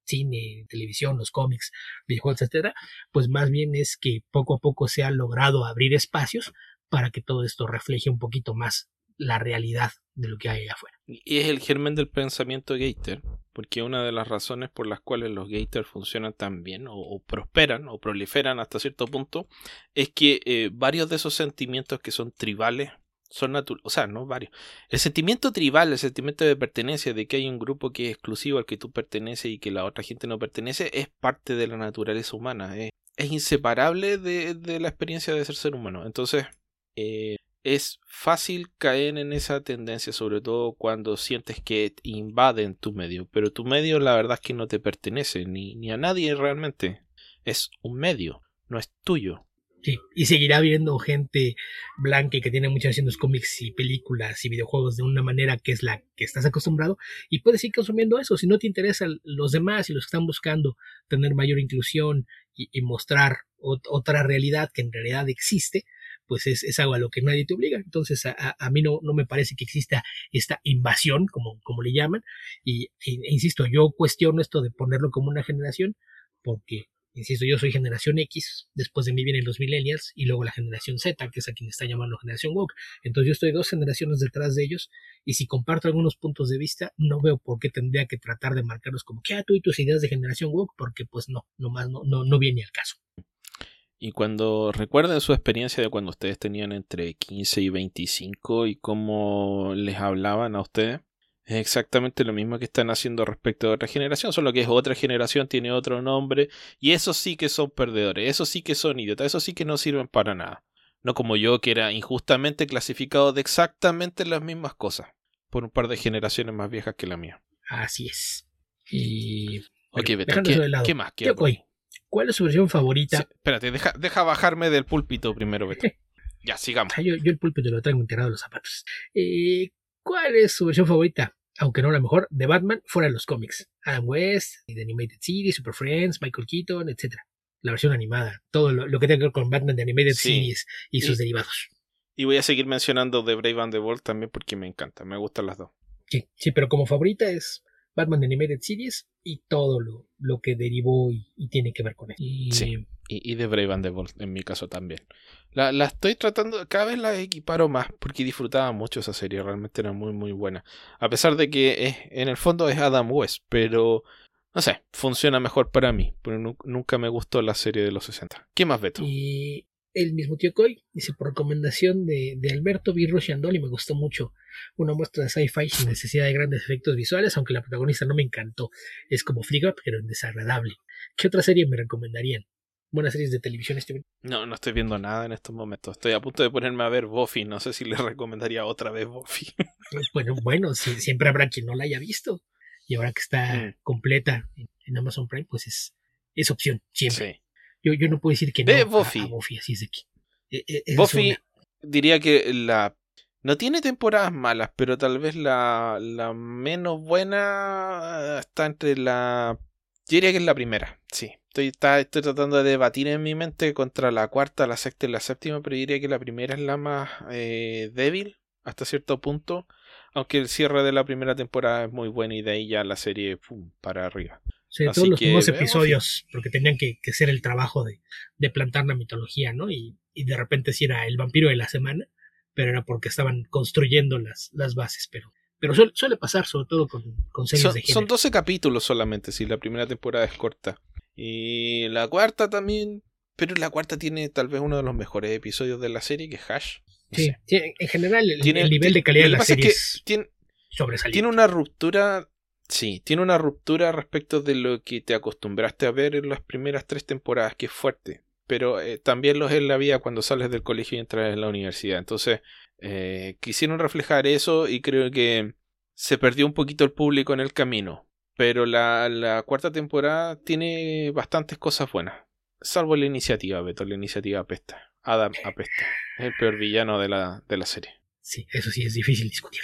[SPEAKER 2] cine, televisión, los cómics, videojuegos, etcétera, pues más bien es que poco a poco se ha logrado abrir espacios para que todo esto refleje un poquito más la realidad de lo que hay allá afuera.
[SPEAKER 1] Y es el germen del pensamiento gator, porque una de las razones por las cuales los gators funcionan tan bien, o, o prosperan, o proliferan hasta cierto punto, es que eh, varios de esos sentimientos que son tribales son naturales, o sea, no varios. El sentimiento tribal, el sentimiento de pertenencia, de que hay un grupo que es exclusivo al que tú perteneces y que la otra gente no pertenece, es parte de la naturaleza humana, es, es inseparable de, de la experiencia de ser ser humano. Entonces, eh, es fácil caer en esa tendencia, sobre todo cuando sientes que invaden tu medio, pero tu medio la verdad es que no te pertenece, ni, ni a nadie realmente. Es un medio, no es tuyo.
[SPEAKER 2] Sí, y seguirá habiendo gente blanca que tiene muchos haciendo cómics y películas y videojuegos de una manera que es la que estás acostumbrado, y puedes ir consumiendo eso. Si no te interesan los demás y los que están buscando tener mayor inclusión y, y mostrar ot- otra realidad que en realidad existe, pues es, es algo a lo que nadie te obliga. Entonces a, a, a mí no, no me parece que exista esta invasión, como, como le llaman, y e, e insisto, yo cuestiono esto de ponerlo como una generación, porque insisto, yo soy generación X, después de mí vienen los millennials y luego la generación Z, que es a quien está llamando generación woke. Entonces yo estoy dos generaciones detrás de ellos, y si comparto algunos puntos de vista, no veo por qué tendría que tratar de marcarlos como que ah, tú y tus ideas de generación woke, porque pues no, nomás no, no, no viene al caso.
[SPEAKER 1] Y cuando recuerden su experiencia de cuando ustedes tenían entre quince y veinticinco y cómo les hablaban a ustedes, es exactamente lo mismo que están haciendo respecto a otra generación, solo que es otra generación, tiene otro nombre, y esos sí que son perdedores, esos sí que son idiotas, esos sí que no sirven para nada. No como yo, que era injustamente clasificado de exactamente las mismas cosas, por un par de generaciones más viejas que la mía.
[SPEAKER 2] Así es. Y
[SPEAKER 1] Ok,
[SPEAKER 2] bueno,
[SPEAKER 1] Beto,
[SPEAKER 2] dejando
[SPEAKER 1] ¿qué,
[SPEAKER 2] eso de lado,
[SPEAKER 1] ¿qué más
[SPEAKER 2] ¿qué
[SPEAKER 1] queda por ahí?
[SPEAKER 2] ¿Cuál es su versión favorita?
[SPEAKER 1] Sí, espérate, deja, deja bajarme del púlpito primero, Beto. Ya, sigamos.
[SPEAKER 2] Ah, yo, yo el púlpito lo traigo enterrado de los zapatos. Eh, ¿Cuál es su versión favorita? Aunque no la mejor, de Batman fuera de los cómics. Adam West, The Animated Series, Super Friends, Michael Keaton, etcétera. La versión animada. Todo lo, lo que tenga que ver con Batman, The Animated
[SPEAKER 1] Sí.
[SPEAKER 2] Series y sus
[SPEAKER 1] y,
[SPEAKER 2] derivados.
[SPEAKER 1] Y voy a seguir mencionando The Brave and the Bold también porque me encanta, me gustan las dos.
[SPEAKER 2] Sí, sí, pero como favorita es Batman The Animated Series y todo lo, lo que derivó y, y tiene que ver con él. Y...
[SPEAKER 1] Sí, y, y The Brave and the Bold en mi caso también. La, la estoy tratando, cada vez la equiparo más porque disfrutaba mucho esa serie, realmente era muy muy buena. A pesar de que es, en el fondo es Adam West, pero no sé, funciona mejor para mí, pero nu- nunca me gustó la serie de los sesenta. ¿Qué más, Beto?
[SPEAKER 2] Y el mismo tío Coy dice por recomendación de, de Alberto vi Rush and Doll y me gustó mucho. Una muestra de sci-fi sin necesidad de grandes efectos visuales, aunque la protagonista no me encantó. Es como Flick Up, pero desagradable. ¿Qué otra serie me recomendarían? Buenas series de televisión, Steven.
[SPEAKER 1] No, no estoy viendo nada en estos momentos. Estoy a punto de ponerme a ver Buffy. No sé si les recomendaría otra vez Buffy.
[SPEAKER 2] Bueno, bueno, si, siempre habrá quien no la haya visto. Y ahora que está
[SPEAKER 1] Mm.
[SPEAKER 2] completa en, en Amazon Prime, pues es, es opción, siempre.
[SPEAKER 1] Sí.
[SPEAKER 2] Yo, yo no puedo decir que no
[SPEAKER 1] Ve
[SPEAKER 2] a,
[SPEAKER 1] Buffy.
[SPEAKER 2] a Buffy, así es de que. eh, eh, esa es
[SPEAKER 1] Buffy
[SPEAKER 2] una.
[SPEAKER 1] diría que la no tiene temporadas malas, pero tal vez la, la menos buena está entre la... Yo diría que es la primera, sí. Estoy, está- estoy tratando de debatir en mi mente contra la cuarta, la sexta y la séptima, pero diría que la primera es la más eh, débil hasta cierto punto, aunque el cierre de la primera temporada es muy bueno y de ahí ya la serie pum, para arriba.
[SPEAKER 2] Sobre todo
[SPEAKER 1] Así
[SPEAKER 2] los
[SPEAKER 1] que
[SPEAKER 2] primeros
[SPEAKER 1] ve Buffy.
[SPEAKER 2] episodios, porque tenían que, que hacer el trabajo de, de plantar la mitología, ¿no? Y, y de repente sí era el vampiro de la semana, pero era porque estaban construyendo las, las bases. Pero, pero suele, suele pasar, sobre todo con, con series
[SPEAKER 1] Son,
[SPEAKER 2] de género.
[SPEAKER 1] son doce capítulos solamente, si la primera temporada es corta. Y la cuarta también, pero la cuarta tiene tal vez uno de los mejores episodios de la serie, que es Hash. No
[SPEAKER 2] Sí,
[SPEAKER 1] sé.
[SPEAKER 2] sí, en general el,
[SPEAKER 1] Tiene-
[SPEAKER 2] el nivel
[SPEAKER 1] tiene-
[SPEAKER 2] de calidad
[SPEAKER 1] lo
[SPEAKER 2] de
[SPEAKER 1] que
[SPEAKER 2] la
[SPEAKER 1] pasa es
[SPEAKER 2] serie
[SPEAKER 1] que
[SPEAKER 2] es
[SPEAKER 1] tiene,
[SPEAKER 2] sobresaliente.
[SPEAKER 1] tiene una ruptura, sí, tiene una ruptura respecto de lo que te acostumbraste a ver en las primeras tres temporadas, que es fuerte. Pero eh, también lo es en la vida cuando sales del colegio y entras en la universidad. Entonces, eh, quisieron reflejar eso y creo que se perdió un poquito el público en el camino. Pero la, la cuarta temporada tiene bastantes cosas buenas. Salvo la iniciativa, Beto, la iniciativa apesta. Adam apesta. Es el peor villano de la, de la serie.
[SPEAKER 2] Sí, eso sí es difícil discutir.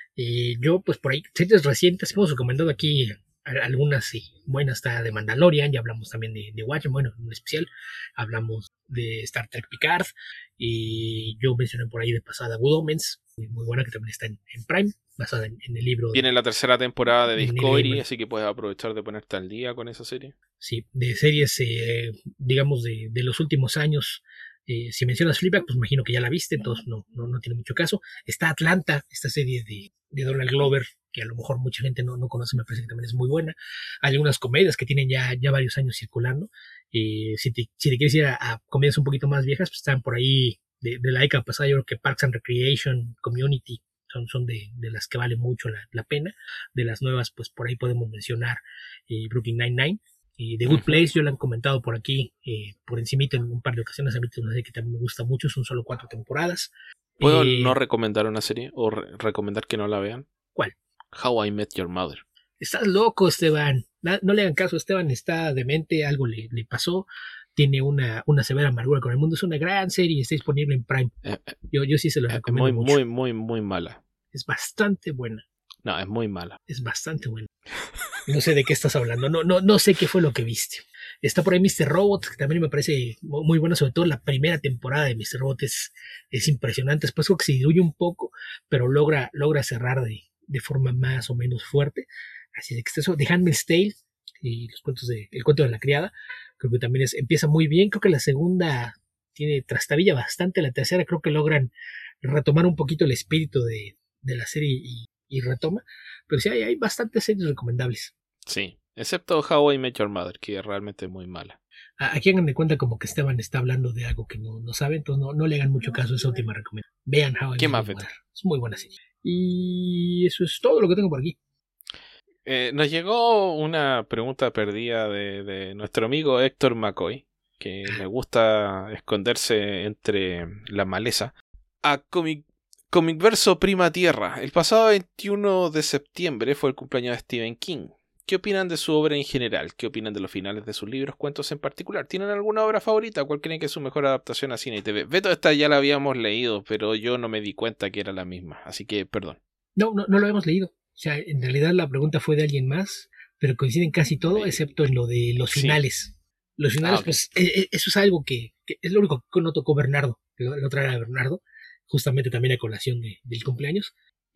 [SPEAKER 2] Y yo, pues por ahí, series recientes, hemos recomendado aquí a- algunas sí, buenas, está de Mandalorian, ya hablamos también de, de Watchmen, bueno, en especial, hablamos de Star Trek Picard, y yo mencioné por ahí de pasada Good Omens, muy, muy buena, que también está en, en Prime, basada en, en el libro.
[SPEAKER 1] Viene
[SPEAKER 2] de,
[SPEAKER 1] la tercera temporada de Discovery,
[SPEAKER 2] Neil,
[SPEAKER 1] así que puedes aprovechar de ponerte al día con esa serie.
[SPEAKER 2] Sí, de series, eh, digamos, de, de los últimos años. Eh, si mencionas Fleabag, pues imagino que ya la viste, entonces no, no, no tiene mucho caso. Está Atlanta, esta serie de, de Donald Glover, que a lo mejor mucha gente no, no conoce, me parece que también es muy buena. Hay algunas comedias que tienen ya, ya varios años circulando. Eh, si, te, si te quieres ir a, a comedias un poquito más viejas, pues están por ahí de, de la década pasada. Yo creo que Parks and Recreation, Community, son, son de, de las que vale mucho la, la pena. De las nuevas, pues por ahí podemos mencionar eh, Brooklyn Nine-Nine. Eh, The Good Place, yo lo han comentado por aquí, eh, por encimita en un par de ocasiones. A mí es una serie que también me gusta mucho, son solo cuatro temporadas.
[SPEAKER 1] ¿Puedo
[SPEAKER 2] eh,
[SPEAKER 1] no recomendar una serie o re recomendar que no la vean?
[SPEAKER 2] ¿Cuál?
[SPEAKER 1] How I Met Your Mother.
[SPEAKER 2] Estás loco, Esteban. No, no le hagan caso, Esteban está demente, algo le, le pasó. Tiene una, una severa amargura con el mundo. Es una gran serie, está disponible en Prime.
[SPEAKER 1] Eh,
[SPEAKER 2] Yo, yo sí se lo
[SPEAKER 1] eh,
[SPEAKER 2] recomiendo
[SPEAKER 1] muy,
[SPEAKER 2] mucho.
[SPEAKER 1] muy, muy, muy mala.
[SPEAKER 2] Es bastante buena.
[SPEAKER 1] No, es muy mala.
[SPEAKER 2] Es bastante buena. No sé de qué estás hablando. No, no, no sé qué fue lo que viste. Está por ahí míster Robot, que también me parece muy buena, sobre todo la primera temporada de míster Robot es, es impresionante. Después creo que se diluye un poco, pero logra, logra cerrar de, de forma más o menos fuerte. Así de que está eso. The Handmaid's Tale y los cuentos de, el cuento de la criada, creo que también es, empieza muy bien. Creo que la segunda tiene trastabilla bastante. La tercera creo que logran retomar un poquito el espíritu de, de la serie y, y retoma. Pero sí hay, hay bastantes series recomendables.
[SPEAKER 1] Sí, excepto How I Met Your Mother, que es realmente muy mala.
[SPEAKER 2] Aquí hagan de cuenta como que Esteban está hablando de algo que no, no sabe, entonces no, no le hagan mucho caso a esa última recomendación. Vean How I Met Your Mother. Es muy buena serie. Y eso es todo lo que tengo por aquí.
[SPEAKER 1] Eh, nos llegó una pregunta perdida de, de nuestro amigo Héctor McCoy, que le gusta esconderse entre la maleza. A Comic Comicverso Prima Tierra. El pasado veintiuno de septiembre fue el cumpleaños de Stephen King. ¿Qué opinan de su obra en general? ¿Qué opinan de los finales de sus libros, cuentos en particular? ¿Tienen alguna obra favorita? ¿Cuál creen que es su mejor adaptación a cine y T V? Beto, esta ya la habíamos leído, pero yo no me di cuenta que era la misma, así que perdón.
[SPEAKER 2] No, no, no lo hemos leído. O sea, en realidad la pregunta fue de alguien más, pero coinciden casi todo, excepto en lo de los finales. Sí. Los finales, ah, okay. Pues, eh, eso es algo que, que es lo único que no tocó Bernardo. La otra era Bernardo, justamente también a colación de, del cumpleaños.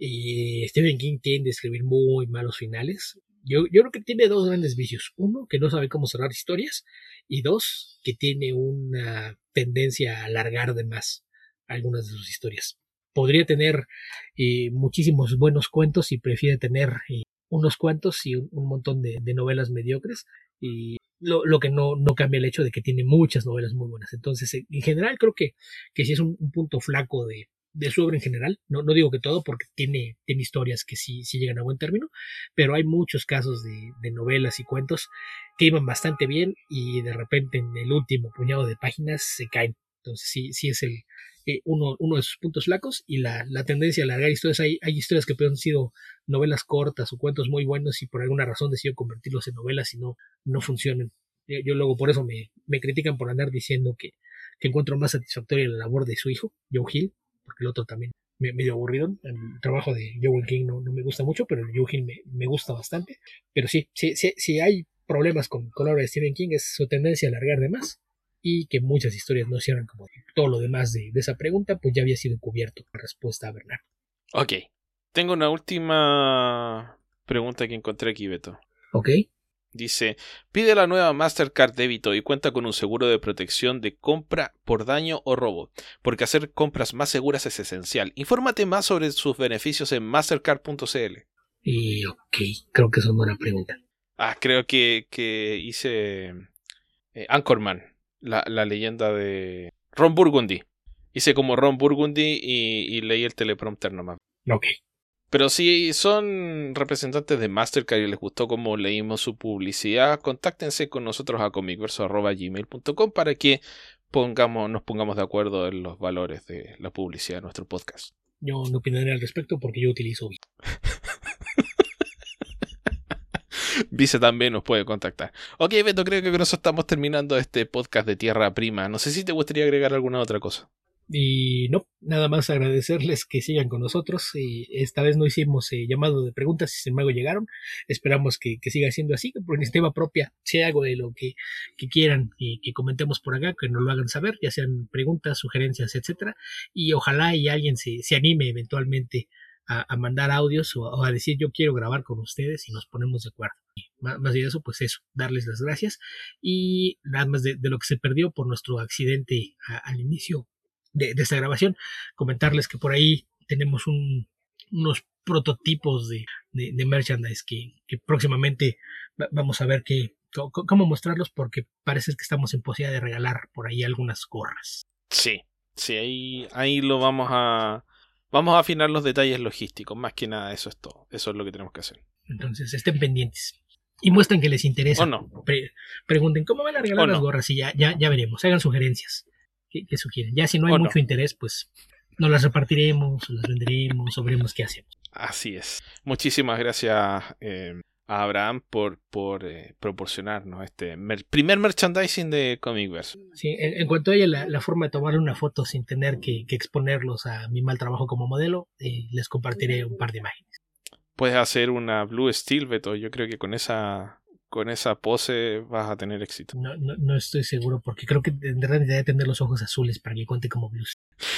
[SPEAKER 2] Y Stephen King tiende a escribir muy malos finales. Yo, yo creo que tiene dos grandes vicios. Uno, que no sabe cómo cerrar historias. Y dos, que tiene una tendencia a alargar de más algunas de sus historias. Podría tener eh, muchísimos buenos cuentos y prefiere tener eh, unos cuantos y un, un montón de, de novelas mediocres. Y lo, lo que no, no cambia el hecho de que tiene muchas novelas muy buenas. Entonces, en general, creo que, que sí es un, un punto flaco de, de su obra en general. No, no digo que todo, porque tiene, tiene historias que sí, sí llegan a buen término, pero hay muchos casos de, de novelas y cuentos que iban bastante bien y de repente en el último puñado de páginas se caen. Entonces, sí, sí es el, eh, uno, uno de sus puntos flacos y la, la tendencia a alargar historias. Hay, hay historias que han sido novelas cortas o cuentos muy buenos y por alguna razón decidió convertirlos en novelas y no, no funcionan. Yo, yo luego por eso me, me critican por andar diciendo que, que encuentro más satisfactoria la labor de su hijo, Joe Hill, porque el otro también me medio aburrido. El trabajo de Joel King no, no me gusta mucho, pero el Joe Hill me, me gusta bastante. Pero sí, sí, sí, sí hay problemas con, con la obra de Stephen King, es su tendencia a alargar de más y que muchas historias no cierran como todo lo demás de, de esa pregunta, pues ya había sido cubierto la respuesta a Bernardo.
[SPEAKER 1] Ok, tengo una última pregunta que encontré aquí, Beto.
[SPEAKER 2] Ok.
[SPEAKER 1] Dice, pide la nueva Mastercard débito y cuenta con un seguro de protección de compra por daño o robo, porque hacer compras más seguras es esencial. Infórmate más sobre sus beneficios en mastercard punto c l.
[SPEAKER 2] Y ok, creo que es una buena pregunta.
[SPEAKER 1] Ah, creo que, que hice eh, Anchorman, la, la leyenda de Ron Burgundy. Hice como Ron Burgundy y, y leí el teleprompter nomás.
[SPEAKER 2] Ok.
[SPEAKER 1] Pero si son representantes de Mastercard y les gustó cómo leímos su publicidad, contáctense con nosotros a comicverso arroba gmail punto com para que pongamos, nos pongamos de acuerdo en los valores de la publicidad de nuestro podcast.
[SPEAKER 2] Yo no opinaré al respecto porque yo utilizo Vice.
[SPEAKER 1] Vice también nos puede contactar. Ok, Beto, creo que con eso estamos terminando este podcast de Tierra Prima. No sé si te gustaría agregar alguna otra cosa.
[SPEAKER 2] Y no, nada más agradecerles que sigan con nosotros. Eh, esta vez no hicimos eh, llamado de preguntas y sin embargo llegaron. Esperamos que, que siga siendo así, que por iniciativa propia sea algo de lo que, que quieran y que comentemos por acá, que nos lo hagan saber, ya sean preguntas, sugerencias, etcétera. Y ojalá y alguien se, se anime eventualmente a, a mandar audios o, o a decir yo quiero grabar con ustedes y nos ponemos de acuerdo. Y más, más de eso, pues eso, darles las gracias y nada más de, de lo que se perdió por nuestro accidente a, al inicio de, de esta grabación, comentarles que por ahí tenemos un, unos prototipos de, de, de merchandise que, que próximamente vamos a ver que, cómo mostrarlos, porque parece que estamos en posibilidad de regalar por ahí algunas gorras.
[SPEAKER 1] Sí, sí, ahí, ahí lo vamos a vamos a afinar los detalles logísticos, más que nada eso es todo, eso es lo que tenemos que hacer.
[SPEAKER 2] Entonces estén pendientes y muestren que les interesa.
[SPEAKER 1] O no.
[SPEAKER 2] Pre- pregunten cómo van a regalar
[SPEAKER 1] O
[SPEAKER 2] las
[SPEAKER 1] no.
[SPEAKER 2] gorras y ya, ya, ya veremos, hagan sugerencias que, que sugieren. Ya si no hay
[SPEAKER 1] O
[SPEAKER 2] mucho
[SPEAKER 1] no.
[SPEAKER 2] interés, pues nos las repartiremos, las venderemos o veremos qué hacemos.
[SPEAKER 1] Así es. Muchísimas gracias eh, a Abraham por, por eh, proporcionarnos este mer- primer merchandising de Comicverse.
[SPEAKER 2] Sí, en, en cuanto haya la, la forma de tomar una foto sin tener que, que exponerlos a mi mal trabajo como modelo, eh, les compartiré un par de imágenes.
[SPEAKER 1] Puedes hacer una Blue Steel, Beto. Yo creo que con esa con esa pose vas a tener éxito.
[SPEAKER 2] No, no, no estoy seguro porque creo que de verdad debe tener los ojos azules para que cuente como blues.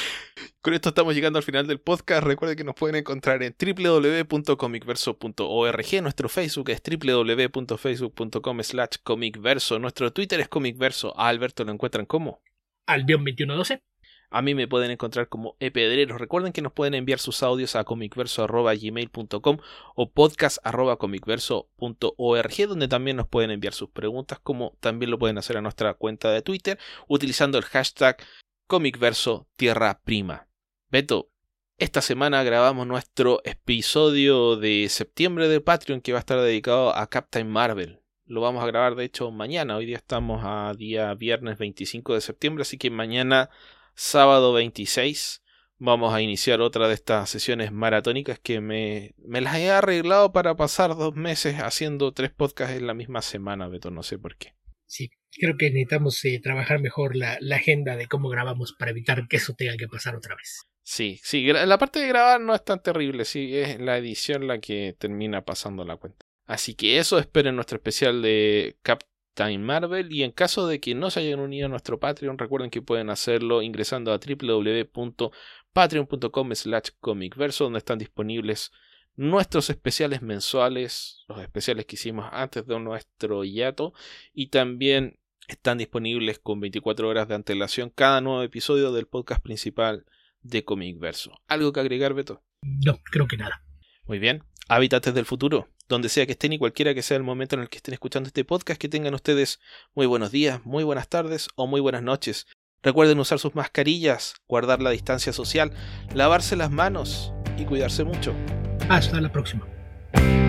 [SPEAKER 1] Con esto estamos llegando al final del podcast. Recuerden que nos pueden encontrar en doble u doble u doble u punto comicverso punto org. Nuestro Facebook es doble u doble u doble u punto facebook punto com slash comicverso. Nuestro Twitter es comicverso. A Alberto lo encuentran como
[SPEAKER 2] Albion veintiuno doce.
[SPEAKER 1] A mí me pueden encontrar como epedreros. Recuerden que nos pueden enviar sus audios a comicverso arroba gmail punto com o podcast arroba comicverso punto org, donde también nos pueden enviar sus preguntas, como también lo pueden hacer a nuestra cuenta de Twitter utilizando el hashtag comicverso tierra prima. Beto, esta semana grabamos nuestro episodio de septiembre de Patreon, que va a estar dedicado a Captain Marvel. Lo vamos a grabar de hecho mañana. Hoy día estamos a día viernes veinticinco de septiembre, así que mañana sábado veintiséis vamos a iniciar otra de estas sesiones maratónicas que me, me las he arreglado para pasar dos meses haciendo tres podcasts en la misma semana, Beto, no sé por qué.
[SPEAKER 2] Sí, creo que necesitamos eh, trabajar mejor la, la agenda de cómo grabamos para evitar que eso tenga que pasar otra vez.
[SPEAKER 1] Sí, sí, la parte de grabar no es tan terrible, sí, es la edición la que termina pasando la cuenta. Así que eso, esperen nuestro especial de Captain Marvel, y en caso de que no se hayan unido a nuestro Patreon, recuerden que pueden hacerlo ingresando a doble u doble u doble u punto patreon punto com slash comicverso, donde están disponibles nuestros especiales mensuales, los especiales que hicimos antes de nuestro hiato, y también están disponibles con veinticuatro horas de antelación cada nuevo episodio del podcast principal de Comicverso. ¿Algo que agregar, Beto?
[SPEAKER 2] No, creo que nada.
[SPEAKER 1] Muy bien. Habitantes del futuro, donde sea que estén y cualquiera que sea el momento en el que estén escuchando este podcast, que tengan ustedes muy buenos días, muy buenas tardes o muy buenas noches. Recuerden usar sus mascarillas, guardar la distancia social, lavarse las manos y cuidarse mucho.
[SPEAKER 2] Hasta la próxima.